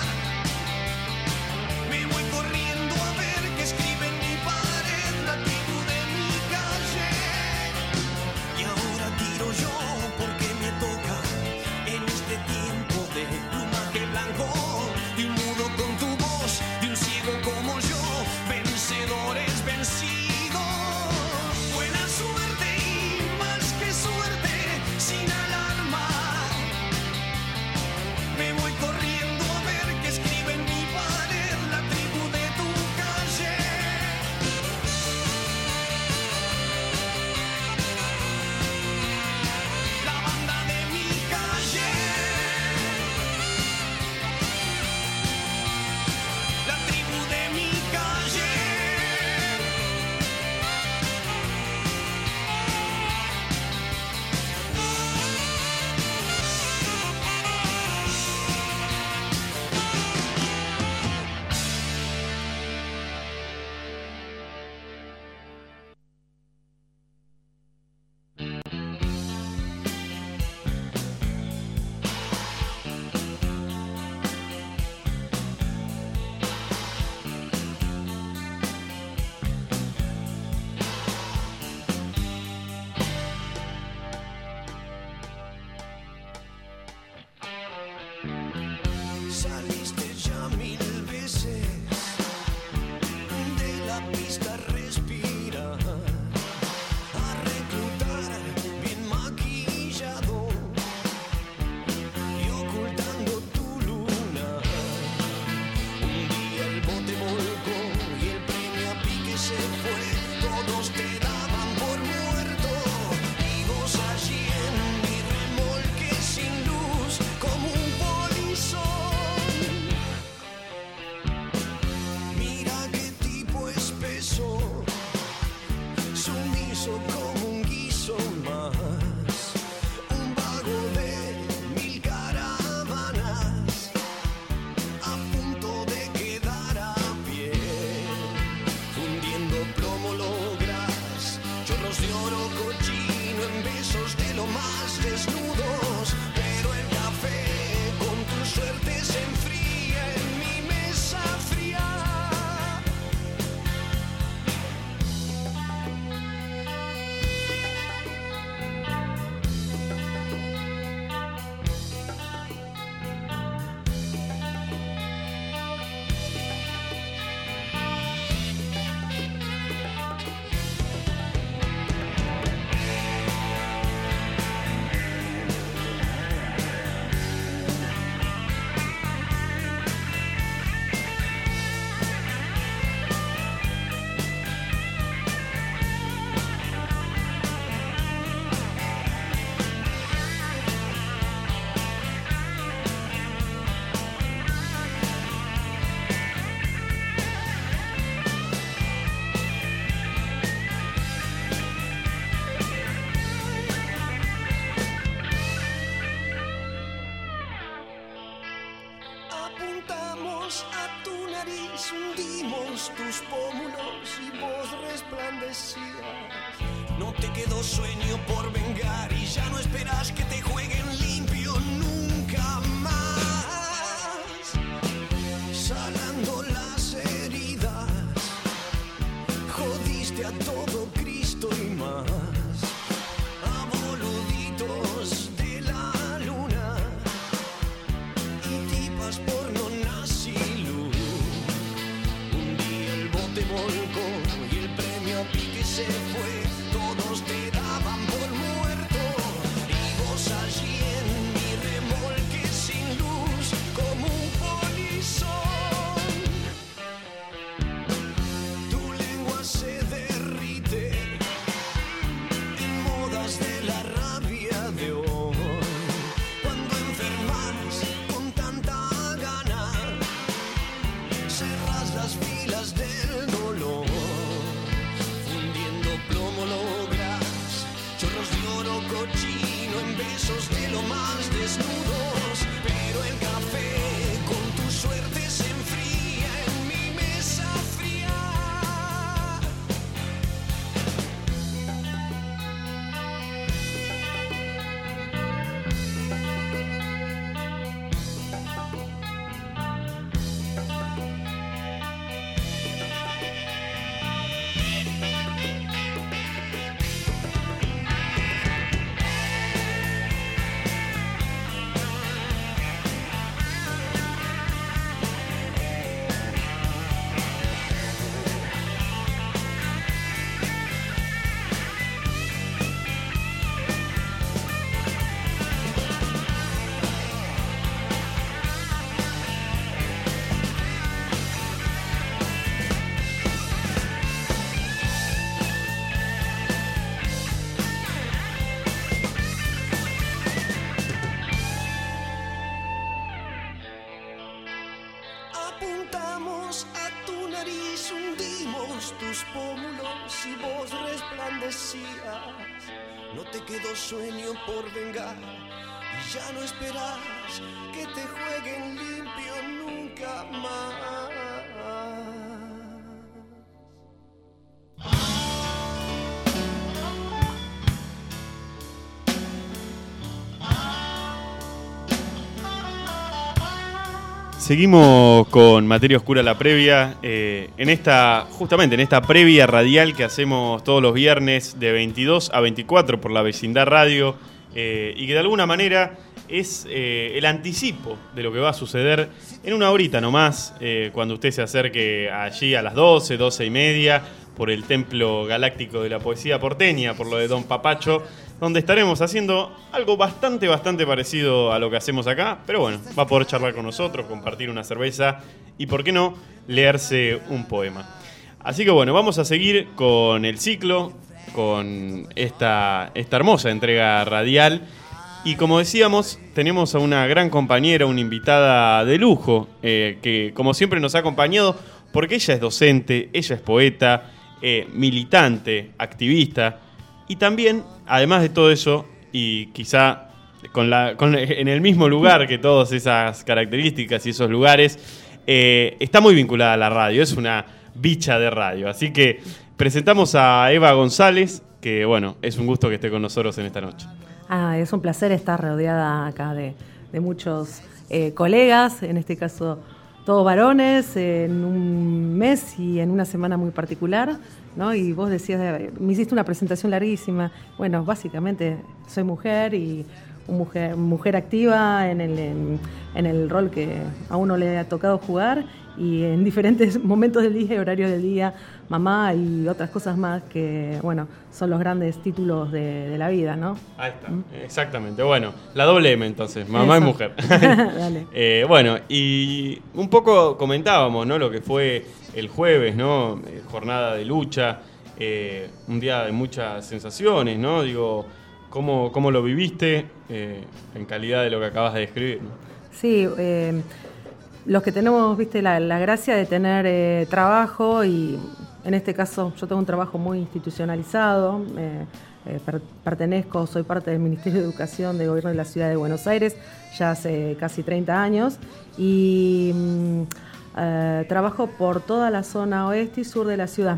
Me voy corriendo a ver qué escribe en mi pared la tribu de mi calle. Y ahora tiro yo porque me toca en este tiempo de plumaje blanco y un nudo con tu Apuntamos a tu nariz, hundimos tus pómulos y vos resplandecías. No te quedó sueño por vengar y ya no esperas que te jueguen limpio nunca más. Sanando las heridas, jodiste a todo Cristo y más. A boluditos de la luna y tipas porno nazilu. Un día el bote volcó y el premio a pique se fue. Todos te daban por muerto y vos allí en mi remolque sin luz como un polizón. Tu lengua se derrite en modas de la rabia de hoy. Cuando enfermas con tanta gana, cerras las filas del dolor. Fundiendo plomo logras chorros de oro cochino en besos de lo más desnudos. Pero el café con tu suerte se enfría en mi mesa fría. Apuntamos a tu nariz, hundimos tus pómulos y vos resplandecías. No te quedó sueño por vengar y ya no esperas que te jueguen limpio nunca más. Seguimos con Materia Oscura la previa, eh, en esta, justamente en esta previa radial que hacemos todos los viernes de veintidós a veinticuatro por la Vecindad Radio, eh, y que de alguna manera es eh, el anticipo de lo que va a suceder en una horita nomás, eh, cuando usted se acerque allí a las doce, doce y media, por el Templo Galáctico de la Poesía Porteña, por lo de Don Papacho, donde estaremos haciendo algo bastante, bastante parecido a lo que hacemos acá, pero bueno, va a poder charlar con nosotros, compartir una cerveza y, ¿por qué no?, leerse un poema. Así que bueno, vamos a seguir con el ciclo, con esta, esta hermosa entrega radial. Y como decíamos, tenemos a una gran compañera, una invitada de lujo, eh, que como siempre nos ha acompañado, porque ella es docente, ella es poeta, eh, militante, activista, y también, además de todo eso, y quizá con la, con, en el mismo lugar que todas esas características y esos lugares, eh, está muy vinculada a la radio, es una bicha de radio. Así que presentamos a Eva González, que bueno, es un gusto que esté con nosotros en esta noche. Ah, es un placer estar rodeada acá de, de muchos eh, colegas, en este caso todos varones, en un mes y en una semana muy particular, ¿no? Y vos decías, me hiciste una presentación larguísima. Bueno, básicamente soy mujer y mujer, mujer activa en el, en, en el rol que a uno le ha tocado jugar y en diferentes momentos del día y horarios del día, mamá y otras cosas más que, bueno, son los grandes títulos de, de la vida, ¿no? Ahí está, ¿Mm? Exactamente. Bueno, la doble M entonces, mamá Eso. Y mujer. Dale. eh, bueno, y un poco comentábamos, ¿no?, lo que fue el jueves, ¿no?, eh, jornada de lucha, eh, un día de muchas sensaciones, ¿no? Digo, ¿cómo, cómo lo viviste eh, en calidad de lo que acabas de describir, ¿no? Sí, eh, los que tenemos, viste, la, la gracia de tener eh, trabajo, y en este caso yo tengo un trabajo muy institucionalizado, eh, eh, per, pertenezco, soy parte del Ministerio de Educación del Gobierno de la Ciudad de Buenos Aires ya hace casi treinta años y mm, eh, trabajo por toda la zona oeste y sur de la ciudad.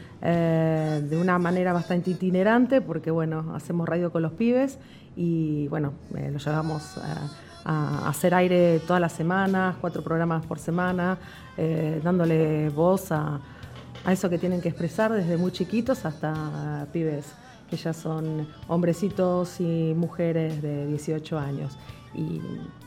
Eh, de una manera bastante itinerante porque bueno, hacemos radio con los pibes y bueno, eh, los llevamos a, a hacer aire todas las semanas, cuatro programas por semana, eh, dándole voz a, a eso que tienen que expresar desde muy chiquitos hasta pibes que ya son hombrecitos y mujeres de dieciocho años. Y,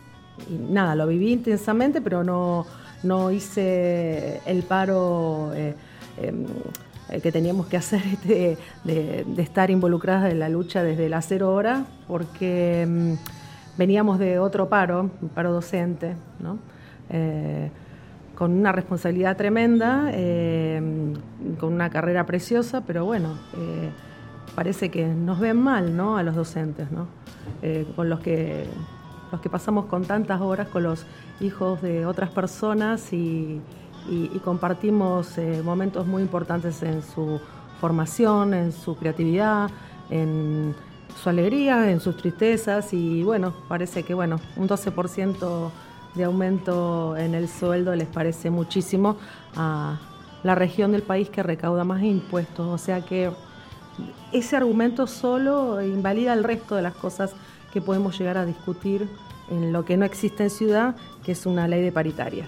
y nada, lo viví intensamente, pero no, no hice el paro eh, eh, que teníamos que hacer de, de, de estar involucradas en la lucha desde las cero horas, porque um, veníamos de otro paro, un paro docente, ¿no? Eh, con una responsabilidad tremenda, eh, con una carrera preciosa, pero bueno, eh, parece que nos ven mal, ¿no? A los docentes, ¿no? Eh, con los que, los que pasamos con tantas horas con los hijos de otras personas y Y, y compartimos eh, momentos muy importantes en su formación, en su creatividad, en su alegría, en sus tristezas y bueno, parece que bueno, un doce por ciento de aumento en el sueldo les parece muchísimo a la región del país que recauda más impuestos, o sea que ese argumento solo invalida el resto de las cosas que podemos llegar a discutir en lo que no existe en ciudad, que es una ley de paritarias.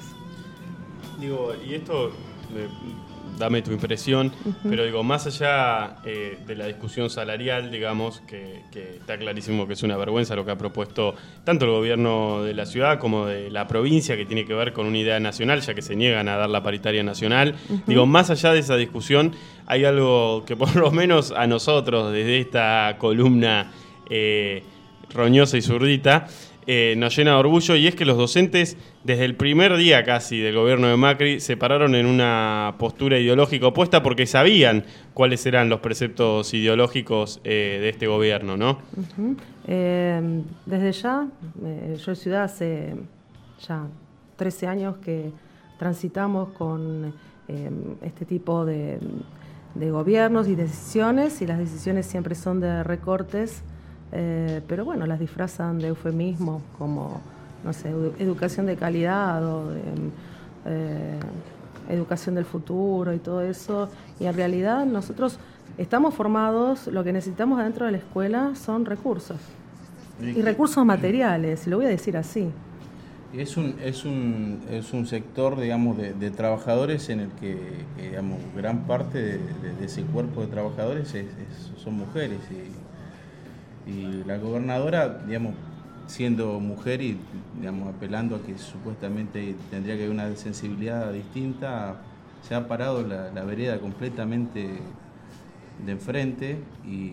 Digo, y esto, eh, dame tu impresión, uh-huh. pero digo, más allá eh, de la discusión salarial, digamos, que, que está clarísimo que es una vergüenza lo que ha propuesto tanto el gobierno de la ciudad como de la provincia, que tiene que ver con una idea nacional, ya que se niegan a dar la paritaria nacional. Uh-huh. Digo, más allá de esa discusión, hay algo que por lo menos a nosotros, desde esta columna eh, roñosa y zurdita, Eh, nos llena de orgullo, y es que los docentes desde el primer día casi del gobierno de Macri se pararon en una postura ideológica opuesta porque sabían cuáles eran los preceptos ideológicos eh, de este gobierno, ¿no? Uh-huh. Eh, desde ya, eh, yo en Ciudad hace ya trece años que transitamos con eh, este tipo de, de gobiernos y decisiones, y las decisiones siempre son de recortes. Eh, pero bueno, las disfrazan de eufemismos como, no sé, edu- educación de calidad o de, eh, educación del futuro y todo eso. Y en realidad nosotros estamos formados, lo que necesitamos adentro de la escuela son recursos. Y recursos materiales, lo voy a decir así. Es un, es un, es un sector, digamos, de, de trabajadores en el que, que, digamos, gran parte de, de, de ese cuerpo de trabajadores es, es, son mujeres. Y, Y la gobernadora, digamos, siendo mujer y digamos apelando a que supuestamente tendría que haber una sensibilidad distinta, se ha parado la, la vereda completamente de enfrente y,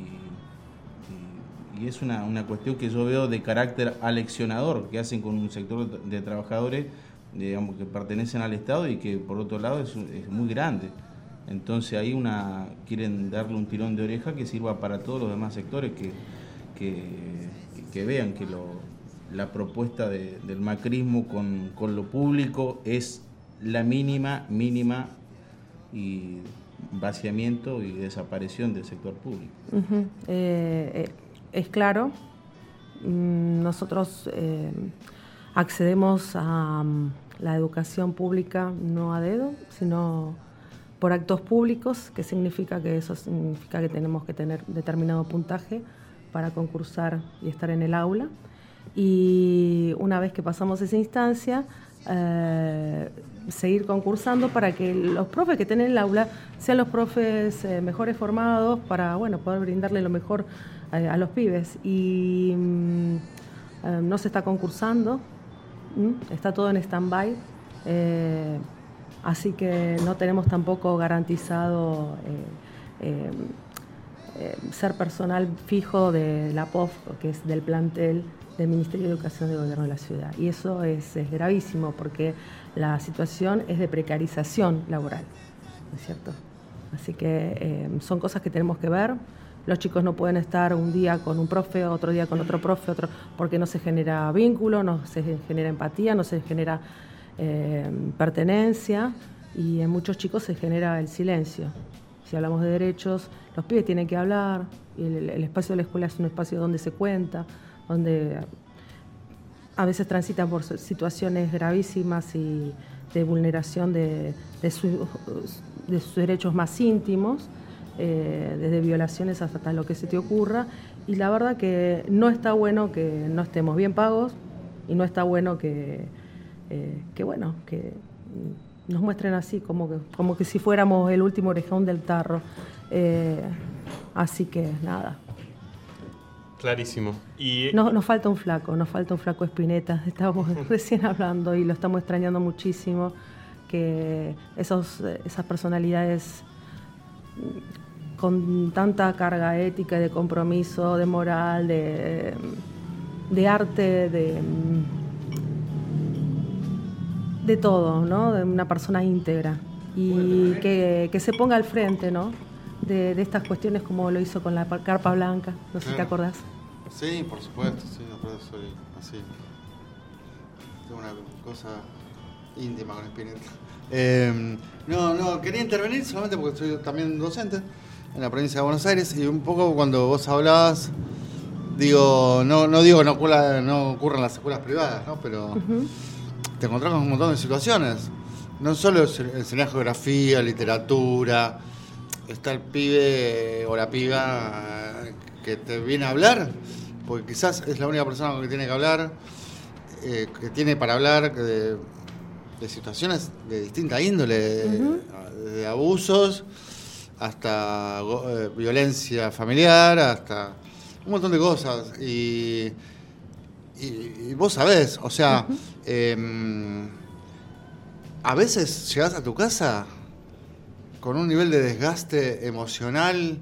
y, y es una, una cuestión que yo veo de carácter aleccionador que hacen con un sector de trabajadores, digamos, que pertenecen al Estado y que por otro lado es, es muy grande. Entonces ahí una quieren darle un tirón de oreja que sirva para todos los demás sectores que Que, que vean que lo, la propuesta de, del macrismo con, con lo público es la mínima, mínima y vaciamiento y desaparición del sector público. Uh-huh. eh, eh, es claro, nosotros eh, accedemos a um, la educación pública no a dedo, sino por actos públicos, que significa que eso significa que tenemos que tener determinado puntaje para concursar y estar en el aula. Y una vez que pasamos esa instancia, eh, seguir concursando para que los profes que estén en el aula sean los profes eh, mejores formados para bueno, poder brindarle lo mejor eh, a los pibes. Y mm, eh, no se está concursando, ¿m? Está todo en stand-by, eh, así que no tenemos tampoco garantizado eh, eh, Eh, ser personal fijo de la P O F, que es del plantel del Ministerio de Educación del Gobierno de la Ciudad. Y eso es, es gravísimo porque la situación es de precarización laboral, ¿no es cierto? Así que eh, son cosas que tenemos que ver. Los chicos no pueden estar un día con un profe, otro día con otro profe, otro, porque no se genera vínculo, no se genera empatía, no se genera eh, pertenencia, y en muchos chicos se genera el silencio. si hablamos de derechos, los pibes tienen que hablar, y el, el espacio de la escuela es un espacio donde se cuenta, donde a veces transitan por situaciones gravísimas y de vulneración de, de, su, de sus derechos más íntimos, eh, desde violaciones hasta lo que se te ocurra, y la verdad que no está bueno que no estemos bien pagos, y no está bueno que, eh, que bueno, que nos muestren así, como que, como que si fuéramos el último orejón del tarro. Eh, así que nada. Clarísimo. Y No, nos falta un flaco, nos falta un flaco Spinetta, estábamos recién hablando y lo estamos extrañando muchísimo, que esos, esas personalidades con tanta carga ética, de compromiso, de moral, de, de arte, de, de todo, ¿no? De una persona íntegra y que, que se ponga al frente, ¿no? De, de estas cuestiones como lo hizo con la carpa blanca, no sé si te acordás. Sí, por supuesto, sí, aparte soy así. Tengo una cosa íntima con Spinetta. Eh, no, no, quería intervenir solamente porque soy también docente en la provincia de Buenos Aires y un poco cuando vos hablabas, digo, no, no digo que no ocurra, no ocurran en las escuelas privadas, ¿no? Pero uh-huh. te encontrás con un montón de situaciones. No solo enseñar geografía, literatura, está el pibe o la piba que te viene a hablar, porque quizás es la única persona con la que tiene que hablar, eh, que tiene para hablar de, de situaciones de distinta índole, uh-huh. de, de abusos, hasta eh, violencia familiar, hasta un montón de cosas. Y, y, y vos sabés, o sea, uh-huh. eh, a veces llegás a tu casa con un nivel de desgaste emocional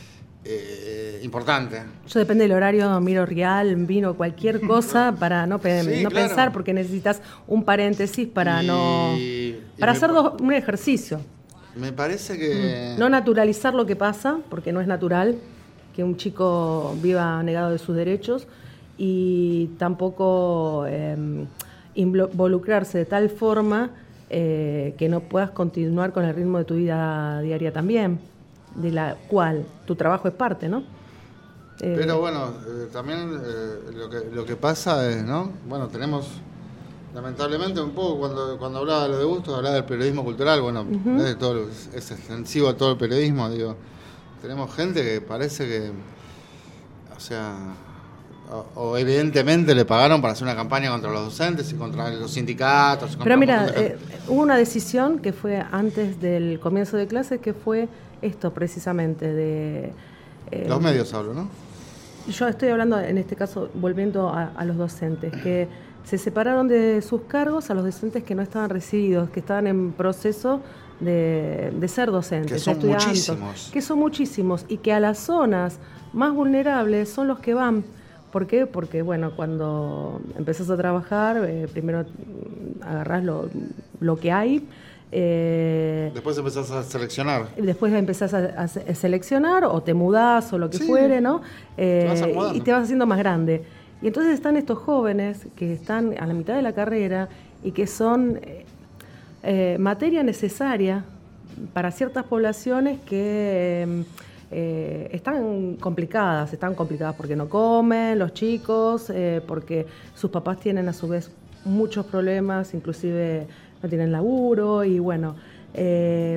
eh, importante. Yo depende del horario, miro Real, vino cualquier cosa para no, pe- sí, no claro. pensar, porque necesitas un paréntesis para y, no para y hacer me, dos, un ejercicio. Me parece que... No naturalizar lo que pasa, porque no es natural que un chico viva negado de sus derechos, y tampoco eh, involucrarse de tal forma Eh, que no puedas continuar con el ritmo de tu vida diaria también, de la cual tu trabajo es parte, ¿no? Eh, Pero bueno, eh, también eh, lo que lo que pasa es, ¿no? Bueno, tenemos, lamentablemente, un poco, cuando cuando hablaba de lo de Bustos, hablaba del periodismo cultural, bueno, uh-huh. es, todo, es, es extensivo a todo el periodismo, digo, tenemos gente que parece que, o sea... O, o evidentemente le pagaron para hacer una campaña contra los docentes y contra los sindicatos. Contra Pero mira, eh, hubo una decisión que fue antes del comienzo de clases, que fue esto precisamente de... Eh, los medios hablo, ¿no? Yo estoy hablando, en este caso, volviendo a, a los docentes, que se separaron de sus cargos a los docentes que no estaban recibidos, que estaban en proceso de, de ser docentes. Que son muchísimos. Que son muchísimos, y que a las zonas más vulnerables son los que van. ¿Por qué? Porque, bueno, cuando empezás a trabajar, eh, primero agarrás lo, lo que hay. Eh, después empezás a seleccionar. Después empezás a, a seleccionar, o te mudás, o lo que sí. fuere, ¿no? Eh, te vas y te vas haciendo más grande. Y entonces están estos jóvenes que están a la mitad de la carrera y que son eh, materia necesaria para ciertas poblaciones que... Eh, Eh, están complicadas, están complicadas porque no comen los chicos, eh, porque sus papás tienen a su vez muchos problemas, inclusive no tienen laburo, y bueno, eh,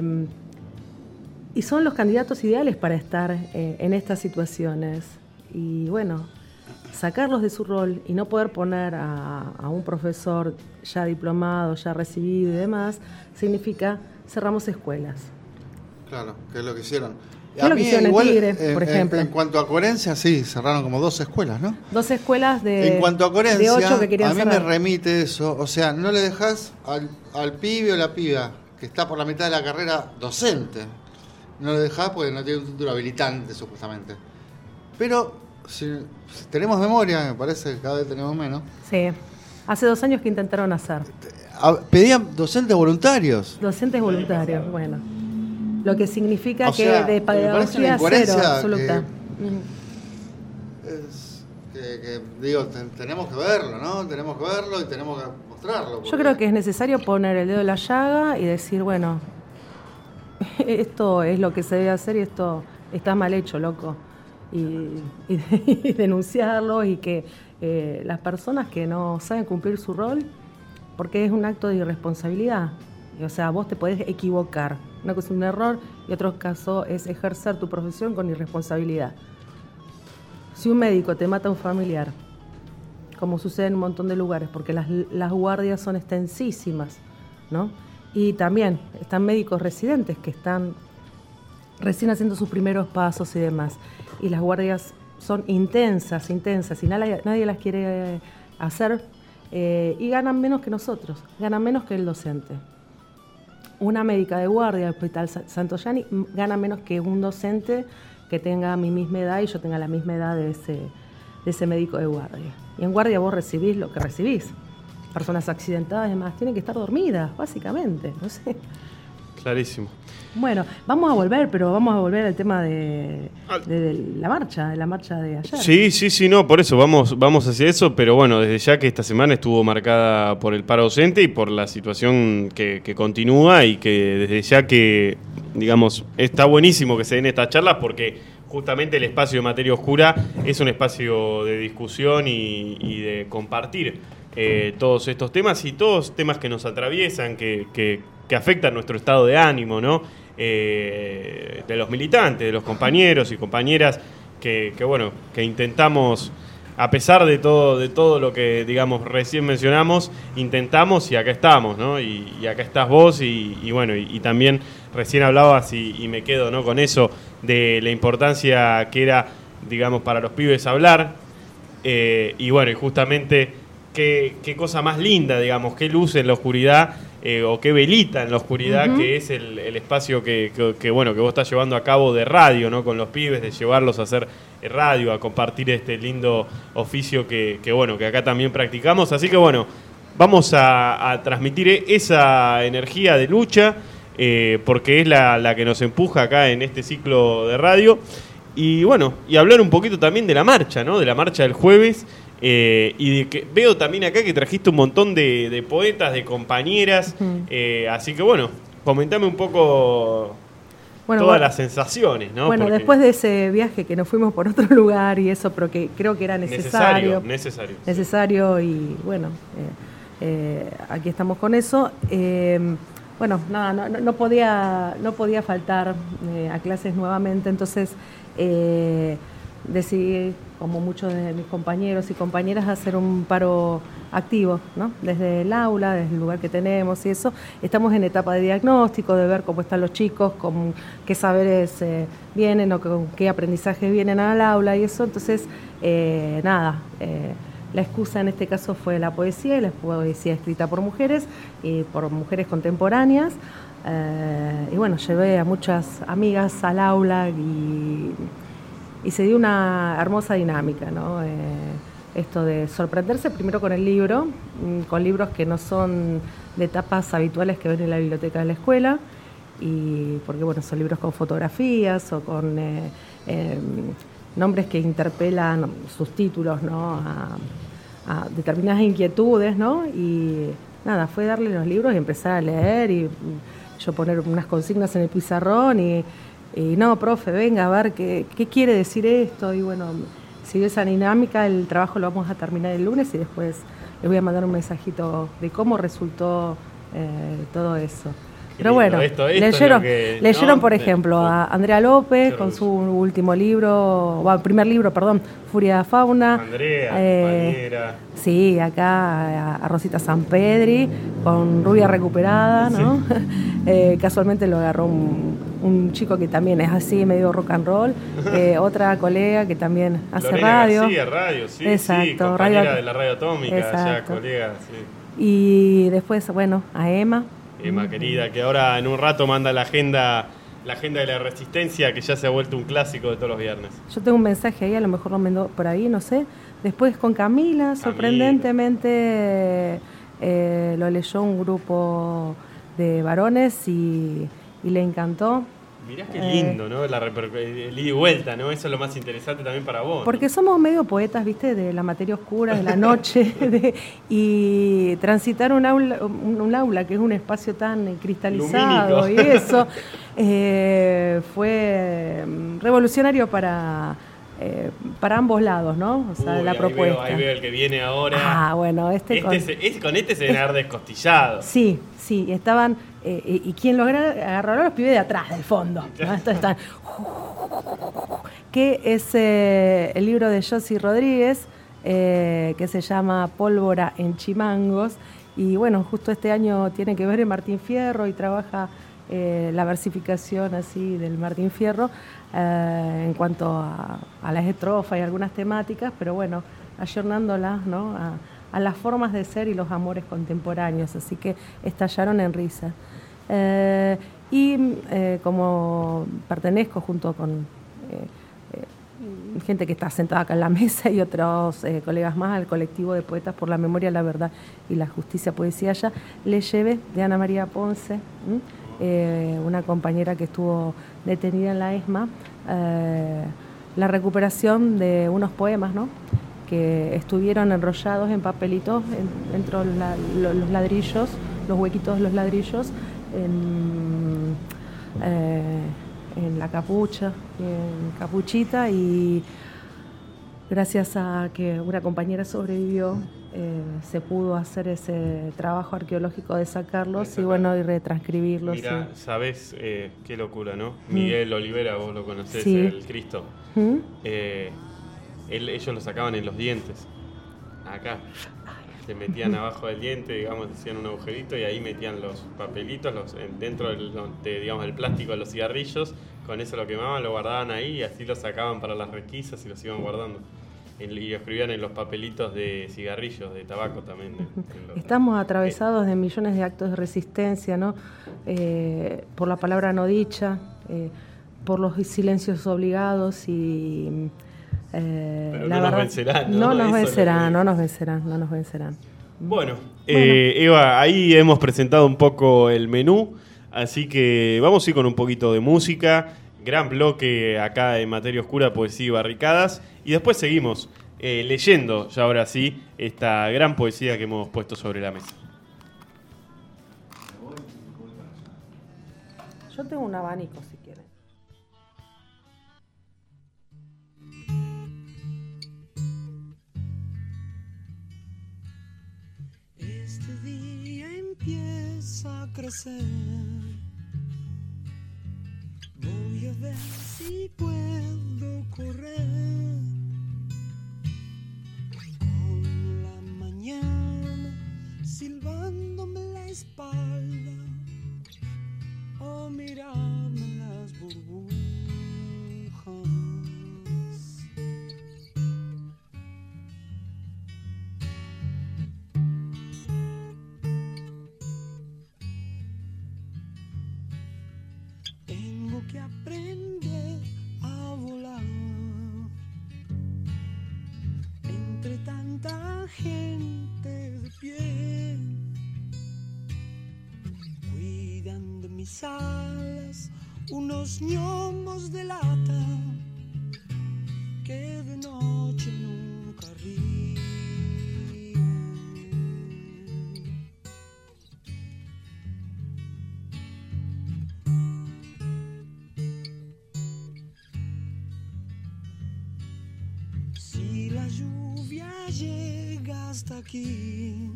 y son los candidatos ideales para estar eh, en estas situaciones. Y bueno, sacarlos de su rol y no poder poner a, a un profesor ya diplomado, ya recibido y demás, significa cerramos escuelas. Claro, que es lo que hicieron. ¿Qué es lo que hicieron en Tigre, por en, ejemplo? En, en cuanto a coherencia, sí, cerraron como dos escuelas, ¿no? Dos escuelas de En cuanto a coherencia, de ocho que querían a mí cerrar. me remite eso. O sea, no le dejas al, al pibe o la piba que está por la mitad de la carrera docente. No le dejás porque no tiene un título habilitante, supuestamente. Pero, si, si tenemos memoria, me parece que cada vez tenemos menos. Sí. Hace dos años que intentaron hacer. Pedían docentes voluntarios. Docentes voluntarios, bueno. Lo que significa o que sea, de pedagogía cero, absoluta. Que, es, que, que digo, ten, tenemos que verlo, ¿no? Tenemos que verlo y tenemos que mostrarlo. Yo creo que es necesario poner el dedo en la llaga y decir, bueno, esto es lo que se debe hacer y esto está mal hecho, loco. Y, y, y denunciarlo y que eh, las personas que no saben cumplir su rol, porque es un acto de irresponsabilidad. O sea, vos te podés equivocar. Una cosa es un error y otro caso es ejercer tu profesión con irresponsabilidad. Si un médico te mata a un familiar, como sucede en un montón de lugares, porque las, las guardias son extensísimas, ¿no? Y también están médicos residentes que están recién haciendo sus primeros pasos y demás. Y las guardias son intensas, intensas, y nadie, nadie las quiere hacer, eh, y ganan menos que nosotros, ganan menos que el docente. Una médica de guardia del Hospital Santoyani gana menos que un docente que tenga mi misma edad y yo tenga la misma edad de ese, de ese médico de guardia. Y en guardia vos recibís lo que recibís. Personas accidentadas y demás tienen que estar dormidas, básicamente, no sé. Clarísimo. Bueno, vamos a volver, pero vamos a volver al tema de, de, de la marcha, de la marcha de ayer. Sí, sí, sí, no, por eso vamos, vamos hacia eso, pero bueno, desde ya que esta semana estuvo marcada por el paro docente y por la situación que, que continúa y que desde ya que, digamos, está buenísimo que se den estas charlas porque justamente el espacio de Materia Oscura es un espacio de discusión y, y de compartir eh, todos estos temas y todos temas que nos atraviesan, que, que, que afectan nuestro estado de ánimo, ¿no? Eh, de los militantes, de los compañeros y compañeras que, que bueno, que intentamos, a pesar de todo, de todo lo que digamos recién mencionamos, intentamos y acá estamos, ¿no? Y, y acá estás vos y, y bueno, y, y también recién hablabas y, y me quedo, ¿no? Con eso de la importancia que era, digamos, para los pibes hablar, eh, y bueno, y justamente qué, qué cosa más linda, digamos, qué luz en la oscuridad. Eh, o qué velita en la oscuridad, uh-huh. que es el, el espacio que, que, que, bueno, que vos estás llevando a cabo de radio, ¿no? Con los pibes, de llevarlos a hacer radio, a compartir este lindo oficio que, que, bueno, que acá también practicamos. Así que, bueno, vamos a, a transmitir esa energía de lucha, eh, porque es la, la que nos empuja acá en este ciclo de radio. Y, bueno, y hablar un poquito también de la marcha, ¿no? De la marcha del jueves. Eh, y de que veo también acá que trajiste un montón de, de poetas, de compañeras, uh-huh. eh, así que bueno, comentame un poco bueno, todas bueno, las sensaciones, ¿no? Bueno, porque después de ese viaje que nos fuimos por otro lugar y eso, pero que creo que era necesario. Necesario, necesario. Necesario sí. Y bueno, eh, eh, aquí estamos con eso. Eh, bueno, nada, no, no, no, podía, no podía faltar eh, a clases nuevamente, entonces eh, decidí, como muchos de mis compañeros y compañeras, hacer un paro activo, ¿no? Desde el aula, desde el lugar que tenemos y eso. Estamos en etapa de diagnóstico, de ver cómo están los chicos, con qué saberes eh, vienen o con qué aprendizajes vienen al aula y eso. Entonces, eh, nada, eh, la excusa en este caso fue la poesía, y la poesía escrita por mujeres y por mujeres contemporáneas. Eh, y bueno, llevé a muchas amigas al aula y... Y se dio una hermosa dinámica, ¿no? Eh, esto de sorprenderse primero con el libro, con libros que no son de tapas habituales que ven en la biblioteca de la escuela, y porque bueno, son libros con fotografías o con eh, eh, nombres que interpelan sus títulos, ¿no? a, a determinadas inquietudes, ¿no? Y nada, fue darle los libros y empezar a leer y yo poner unas consignas en el pizarrón y Y no, profe, venga a ver qué, qué quiere decir esto. Y bueno, siguió esa dinámica, el trabajo lo vamos a terminar el lunes y después les voy a mandar un mensajito de cómo resultó eh, todo eso. Pero bueno, esto, esto leyeron, que, leyeron ¿no? por ejemplo, a Andrea López con su último libro, bueno, primer libro, perdón, Furia de Fauna. Andrea, eh, compañera. Sí, acá a Rosita Sanpedri, con Rubia Recuperada, ¿no? Sí. eh, casualmente lo agarró un, un chico que también es así, medio rock and roll. Eh, otra colega que también hace Lorena radio. García, radio, sí, exacto, sí, compañera radio, de la radio atómica, ya colega, sí. Y después, bueno, a Emma. Emma querida, que ahora en un rato manda la agenda la agenda de la resistencia, que ya se ha vuelto un clásico de todos los viernes. Yo tengo un mensaje ahí, a lo mejor lo mandó por ahí, no sé. Después con Camila, Camila. sorprendentemente eh, lo leyó un grupo de varones y, y le encantó. Mirá qué Eh, lindo, ¿no? La reper- el ida y vuelta, ¿no? Eso es lo más interesante también para vos. Porque somos medio poetas, ¿viste? De la materia oscura, de la noche, de- y transitar un aula, un, un aula que es un espacio tan eh, cristalizado Lumínico. y eso, eh, fue mm, revolucionario para, eh, para ambos lados, ¿no? O sea, Uy, la ahí propuesta. Veo, ahí veo el que viene ahora. Ah, bueno, este, Este con... se- este- con este se deben haber descostillado. Sí, sí, estaban... eh, y, y quien lo agarró, agarró a los pibes de atrás, del fondo. ¿no? Estos están... que es eh, el libro de Josie Rodríguez, eh, que se llama Pólvora en Chimangos. Y bueno, justo este año tiene que ver en Martín Fierro y trabaja eh, la versificación así del Martín Fierro eh, en cuanto a, a las estrofas y algunas temáticas, pero bueno, ayornándolas, ¿no? a, a las formas de ser y los amores contemporáneos, así que estallaron en risa. Eh, y eh, como pertenezco junto con eh, eh, gente que está sentada acá en la mesa y otros eh, colegas más al colectivo de poetas por la memoria, la verdad y la justicia poesía ya, le llevé de Ana María Ponce, eh, una compañera que estuvo detenida en la ESMA, eh, la recuperación de unos poemas, ¿no? que estuvieron enrollados en papelitos en, dentro de la, lo, los ladrillos, los huequitos de los ladrillos, en, eh, en la capucha, en capuchita, y gracias a que una compañera sobrevivió, eh, se pudo hacer ese trabajo arqueológico de sacarlos y bueno, y retranscribirlos. Mira, y... sabés eh, qué locura, ¿no? Miguel Olivera, vos lo conocés, Sí. el Cristo. ¿Mm? Eh, él- ellos lo sacaban en los dientes. Acá. Se metían abajo del diente, digamos, hacían un agujerito y ahí metían los papelitos los, en- dentro del, de, digamos, del plástico de los cigarrillos. Con eso lo quemaban, lo guardaban ahí y así lo sacaban para las requisas y los iban guardando. En- Y lo escribían en los papelitos de cigarrillos, de tabaco también. de- en los- Estamos atravesados de millones de actos de resistencia, ¿no? Eh, por la palabra no dicha, eh, por los silencios obligados y... eh, Pero la no nos verdad- vencerán, ¿no? No nos Eso es lo vencerán, que- no nos vencerán, no nos vencerán. Bueno, eh, Eva, ahí hemos presentado un poco el menú, así que vamos a ir con un poquito de música, gran bloque acá en Materia Oscura, Poesía y Barricadas, y después seguimos eh, leyendo, ya ahora sí, esta gran poesía que hemos puesto sobre la mesa. Yo tengo un abanico, si quieren. Este día empieza a crecer. Voy a ver si puedo correr con la mañana silbándome la espalda o mirarme las burbujas. Tengo que aprender a volar entre tanta gente de pie. Cuidan de mis alas unos gnomos de lata que de noche nunca ríen. Si la lluvia llega hasta aquí,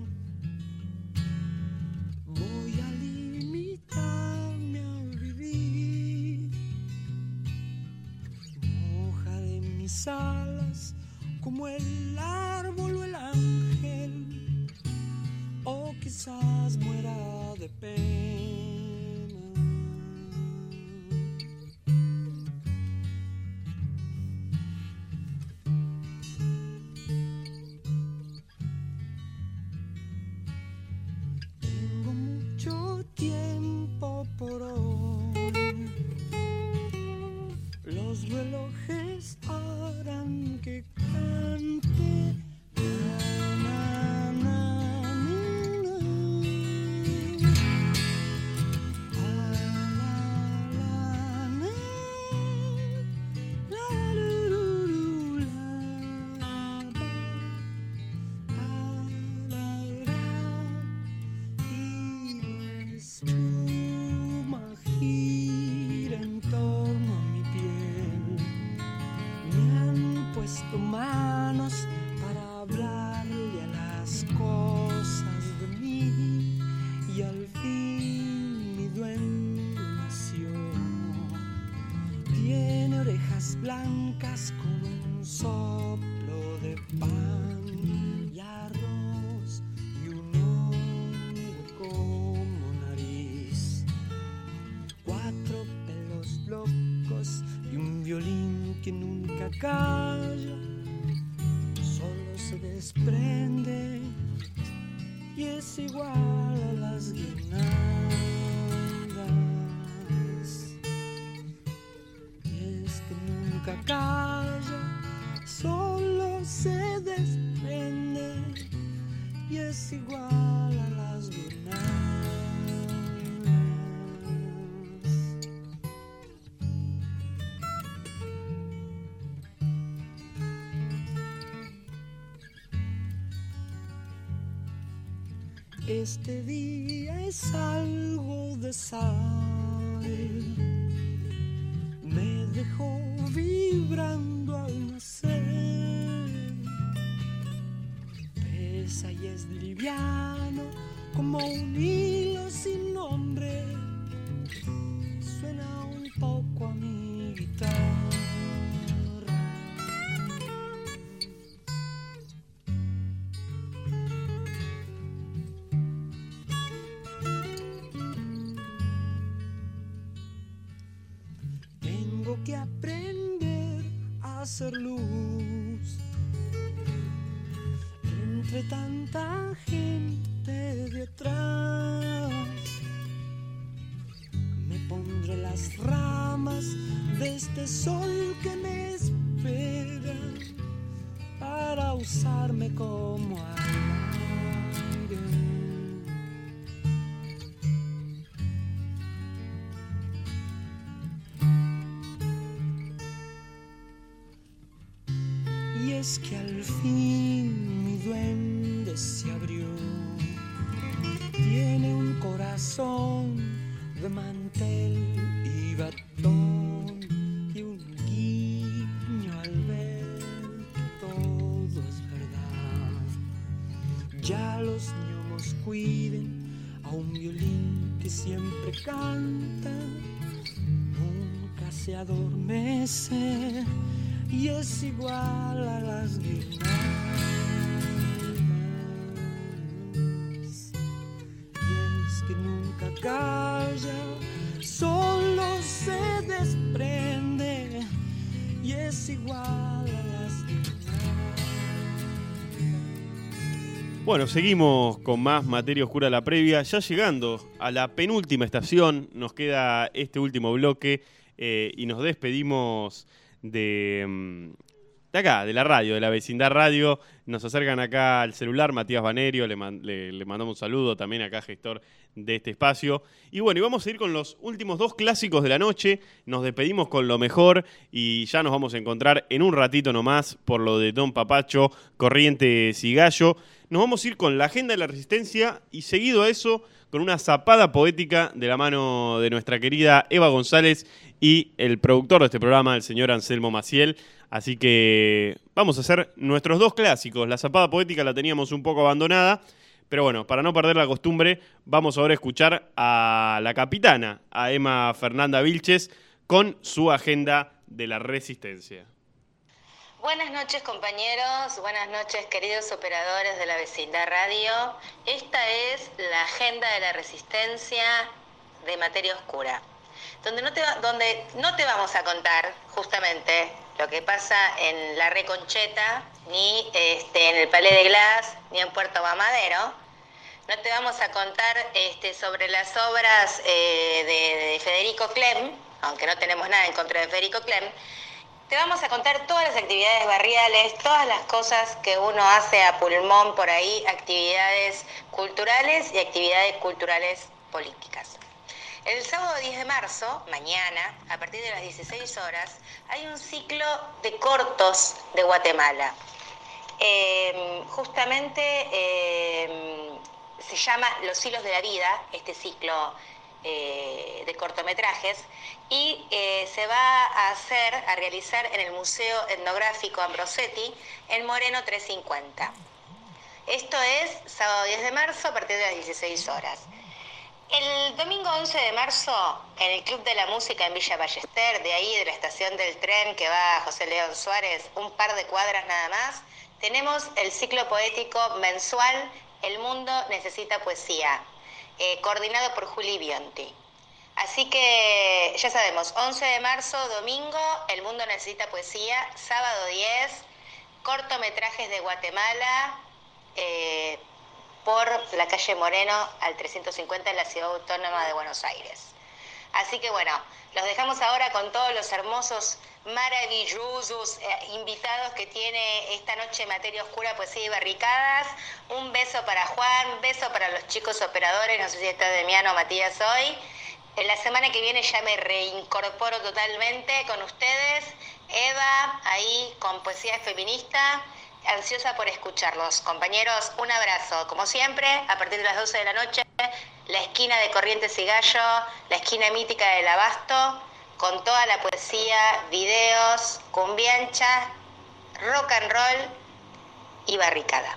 voy a limitarme a vivir. Mojaré mis alas como el árbol o el ángel, o quizás muera de pena. Tengo mucho tiempo por hoy. Los relojes harán que cante. Na, na, na, na, na. Ah, la, la, na, secas con un soplo de pan y arroz y un hongo como nariz. Cuatro pelos locos y un violín que nunca calla, solo se desprende y es igual a las guirnaldas. Y es que nunca calla, solo se desprende y es igual a las guirnaldas. Este día es algo de sal, me dejó vibrando al nacer, pesa y es liviano como un hilo sin nombre, suena un poco a mi guitarra. Que aprender a hacer luz entre tanta gente detrás. Me pondré las ramas de este sol que me espera para usarme como aire. Es que al fin mi duende se abrió, tiene un corazón de mantel y batón y un guiño al ver que todo es verdad. Ya los gnomos cuiden a un violín que siempre canta, nunca se adormece y es igual a las guirnaldas. Y es que nunca calla, solo se desprende y es igual a las guirnaldas. Bueno, seguimos con más Materia Oscura la previa, ya llegando a la penúltima estación, nos queda este último bloque eh, y nos despedimos De, de acá, de la radio, de la Vecindad Radio. Nos acercan acá al celular Matías Banerio, le, man, le, le mandamos un saludo también acá, gestor de este espacio. Y bueno, y vamos a ir con los últimos dos clásicos de la noche. Nos despedimos con lo mejor y ya nos vamos a encontrar en un ratito nomás por lo de Don Papacho, Corrientes y Gallo. Nos vamos a ir con la Agenda de la Resistencia y seguido a eso con una zapada poética de la mano de nuestra querida Eva González y el productor de este programa, el señor Anselmo Maciel. Así que vamos a hacer nuestros dos clásicos. La zapada poética la teníamos un poco abandonada, pero bueno, para no perder la costumbre, vamos ahora a escuchar a la capitana, a Emma Fernanda Vilches, con su Agenda de la Resistencia. Buenas noches, compañeros, buenas noches, queridos operadores de la Vecindad Radio. Esta es la Agenda de la Resistencia de Materia Oscura, donde no te, va, donde no te vamos a contar justamente lo que pasa en La Reconcheta, ni este, en el Palais de Glass, ni en Puerto Mamadero. No te vamos a contar este, sobre las obras eh, de, de Federico Clem, aunque no tenemos nada en contra de Federico Clem. Te vamos a contar todas las actividades barriales, todas las cosas que uno hace a pulmón por ahí, actividades culturales y actividades culturales políticas. El sábado diez de marzo, mañana, a partir de las dieciséis horas, hay un ciclo de cortos de Guatemala. Eh, justamente eh, se llama Los hilos de la vida, este ciclo eh, de cortometrajes, y eh, se va a hacer, a realizar en el Museo Etnográfico Ambrosetti, en Moreno trescientos cincuenta. Esto es sábado diez de marzo, a partir de las dieciséis horas. El domingo once de marzo, en el Club de la Música en Villa Ballester, de ahí de la estación del tren que va a José León Suárez, un par de cuadras nada más, tenemos el ciclo poético mensual El Mundo Necesita Poesía, eh, coordinado por Juli Bionti. Así que ya sabemos, once de marzo, domingo, El Mundo Necesita Poesía, sábado diez, cortometrajes de Guatemala, eh, por la calle Moreno al trescientos cincuenta en la Ciudad Autónoma de Buenos Aires. Así que bueno, los dejamos ahora con todos los hermosos, maravillosos eh, invitados que tiene esta noche Materia Oscura, Poesía y Barricadas. Un beso para Juan, beso para los chicos operadores, no sé si está Demiano o Matías hoy. En la semana que viene ya me reincorporo totalmente con ustedes. Eva, ahí con Poesía Feminista. Ansiosa por escucharlos. Compañeros, un abrazo. Como siempre, a partir de las doce de la noche, la esquina de Corrientes y Gallo, la esquina mítica del Abasto, con toda la poesía, videos, cumbiancha, rock and roll y barricada.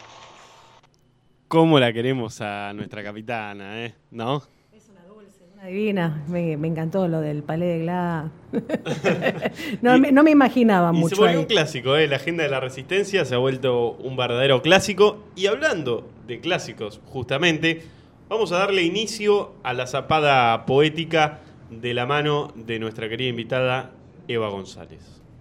¿Cómo la queremos a nuestra capitana, eh? ¿No? Una divina, me, me encantó lo del palé de Gla. no, me, no me imaginaba y mucho. Se volvió ahí. un clásico, ¿eh? La Agenda de la Resistencia se ha vuelto un verdadero clásico. Y hablando de clásicos, justamente, vamos a darle inicio a la zapada poética de la mano de nuestra querida invitada Eva González.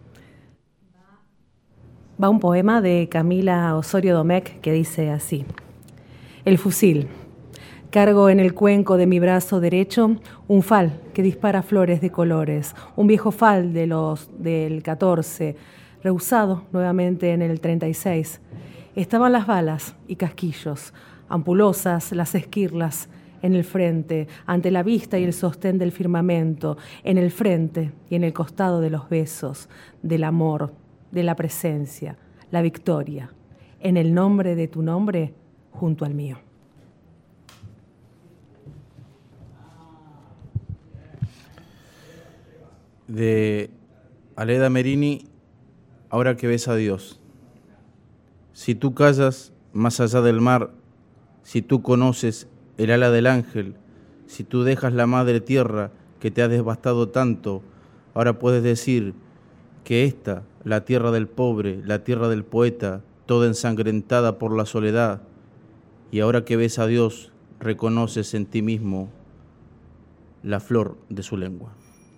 Va un poema de Camila Osorio Domecq que dice así: El fusil. Cargo en el cuenco de mi brazo derecho un fal que dispara flores de colores, un viejo fal de los del catorce, reusado nuevamente en el treinta y seis. Estaban las balas y casquillos, ampulosas las esquirlas en el frente, ante la vista y el sostén del firmamento, en el frente y en el costado de los besos, del amor, de la presencia, la victoria, en el nombre de tu nombre junto al mío. De Aleda Merini, ahora que ves a Dios. Si tú callas más allá del mar, si tú conoces el ala del ángel, si tú dejas la madre tierra que te ha devastado tanto, ahora puedes decir que esta, la tierra del pobre, la tierra del poeta, toda ensangrentada por la soledad, y ahora que ves a Dios, reconoces en ti mismo la flor de su lengua.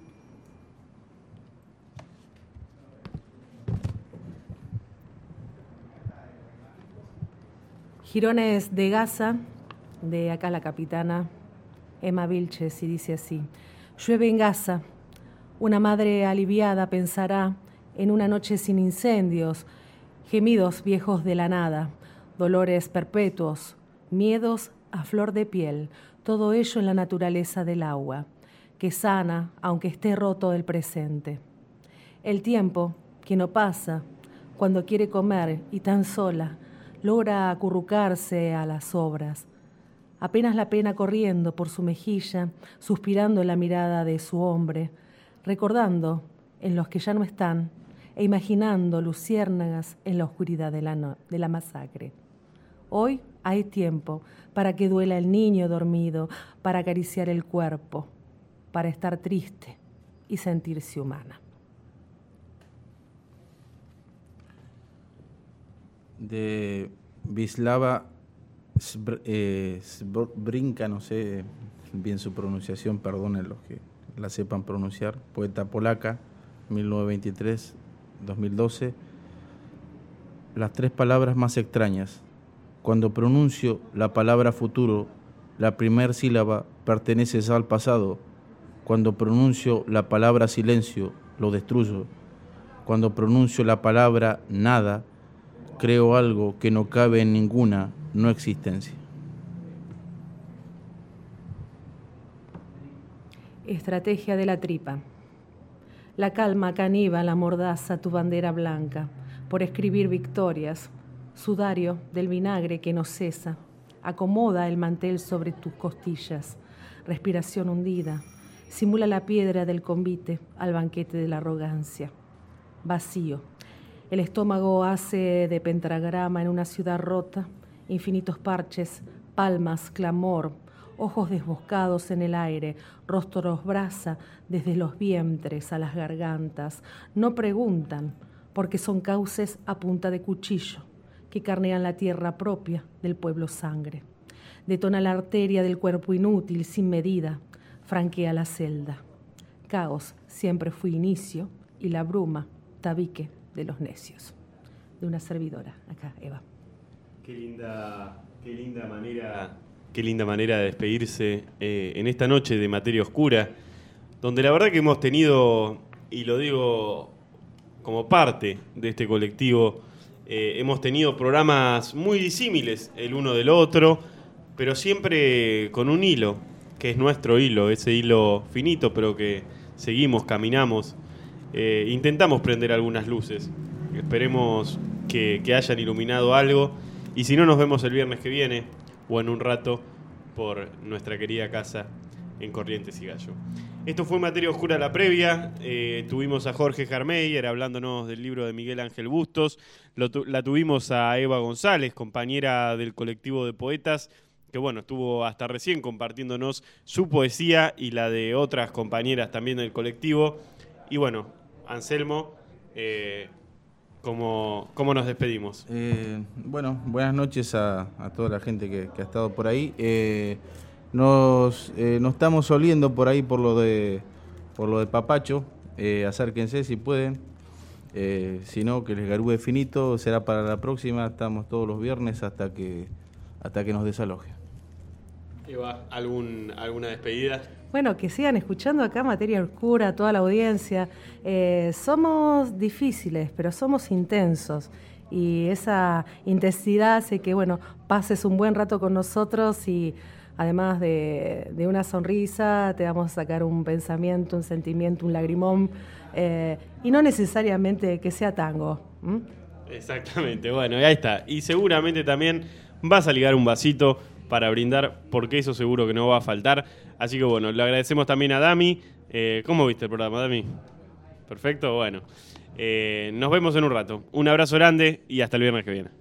Girones de Gaza, de acá la capitana Emma Vilches, y dice así: llueve en Gaza, una madre aliviada pensará en una noche sin incendios, gemidos viejos de la nada, dolores perpetuos, miedos a flor de piel, todo ello en la naturaleza del agua, que sana aunque esté roto el presente. El tiempo, que no pasa, cuando quiere comer y tan sola, logra acurrucarse a las obras. Apenas la pena corriendo por su mejilla, suspirando en la mirada de su hombre, recordando en los que ya no están e imaginando luciérnagas en la oscuridad de la, no- de la masacre. Hoy hay tiempo para que duela el niño dormido, para acariciar el cuerpo, para estar triste y sentirse humana. De Wisława Sbr- eh, Sbrinka, no sé bien su pronunciación, perdonen los que la sepan pronunciar, poeta polaca, mil novecientos veintitrés a dos mil doce. Las tres palabras más extrañas. Cuando pronuncio la palabra futuro, la primera sílaba pertenece ya al pasado. Cuando pronuncio la palabra silencio, lo destruyo. Cuando pronuncio la palabra nada, creo algo que no cabe en ninguna no existencia. Estrategia de la tripa. La calma caníbal la mordaza tu bandera blanca, por escribir victorias, sudario del vinagre que no cesa, acomoda el mantel sobre tus costillas, respiración hundida, simula la piedra del convite al banquete de la arrogancia. Vacío. El estómago hace de pentagrama en una ciudad rota, infinitos parches, palmas, clamor, ojos desboscados en el aire, rostros brasa desde los vientres a las gargantas. No preguntan, porque son cauces a punta de cuchillo que carnean la tierra propia del pueblo sangre. Detona la arteria del cuerpo inútil, sin medida, franquea la celda. Caos siempre fue inicio y la bruma, tabique de los necios. De una servidora, acá, Eva. Qué linda, qué linda manera, qué linda manera de despedirse eh, en esta noche de Materia Oscura, donde la verdad que hemos tenido, y lo digo como parte de este colectivo, eh, hemos tenido programas muy disímiles el uno del otro, pero siempre con un hilo, que es nuestro hilo, ese hilo finito, pero que seguimos, caminamos, eh, intentamos prender algunas luces. Esperemos que, que hayan iluminado algo, y si no, nos vemos el viernes que viene, o en un rato, por nuestra querida casa en Corrientes y Gallo. Esto fue Materia Oscura la previa. Eh, tuvimos a Jorge Jarmeyer hablándonos del libro de Miguel Ángel Bustos. Lo tu- la tuvimos a Eva González, compañera del colectivo de poetas, que bueno, estuvo hasta recién compartiéndonos su poesía y la de otras compañeras también del colectivo. Y bueno, Anselmo, eh, ¿cómo, cómo nos despedimos? Eh, bueno, buenas noches a, a toda la gente que, que ha estado por ahí. Eh, nos, eh, nos estamos oliendo por ahí por lo de por lo de Papacho. Eh, acérquense si pueden. Eh, si no, que les garúe finito. Será para la próxima. Estamos todos los viernes hasta que hasta que nos desaloje. Eva, ¿algún, ¿alguna despedida? Bueno, que sigan escuchando acá Materia Oscura, toda la audiencia. Eh, somos difíciles, pero somos intensos. Y esa intensidad hace que, bueno, pases un buen rato con nosotros y además de, de una sonrisa, te vamos a sacar un pensamiento, un sentimiento, un lagrimón. Eh, y no necesariamente que sea tango. ¿Mm? Exactamente, bueno, ahí está. Y seguramente también vas a ligar un vasito para brindar, porque eso seguro que no va a faltar. Así que bueno, le agradecemos también a Dami. Eh, ¿Cómo viste el programa, Dami? Perfecto, bueno. Eh, nos vemos en un rato. Un abrazo grande y hasta el viernes que viene.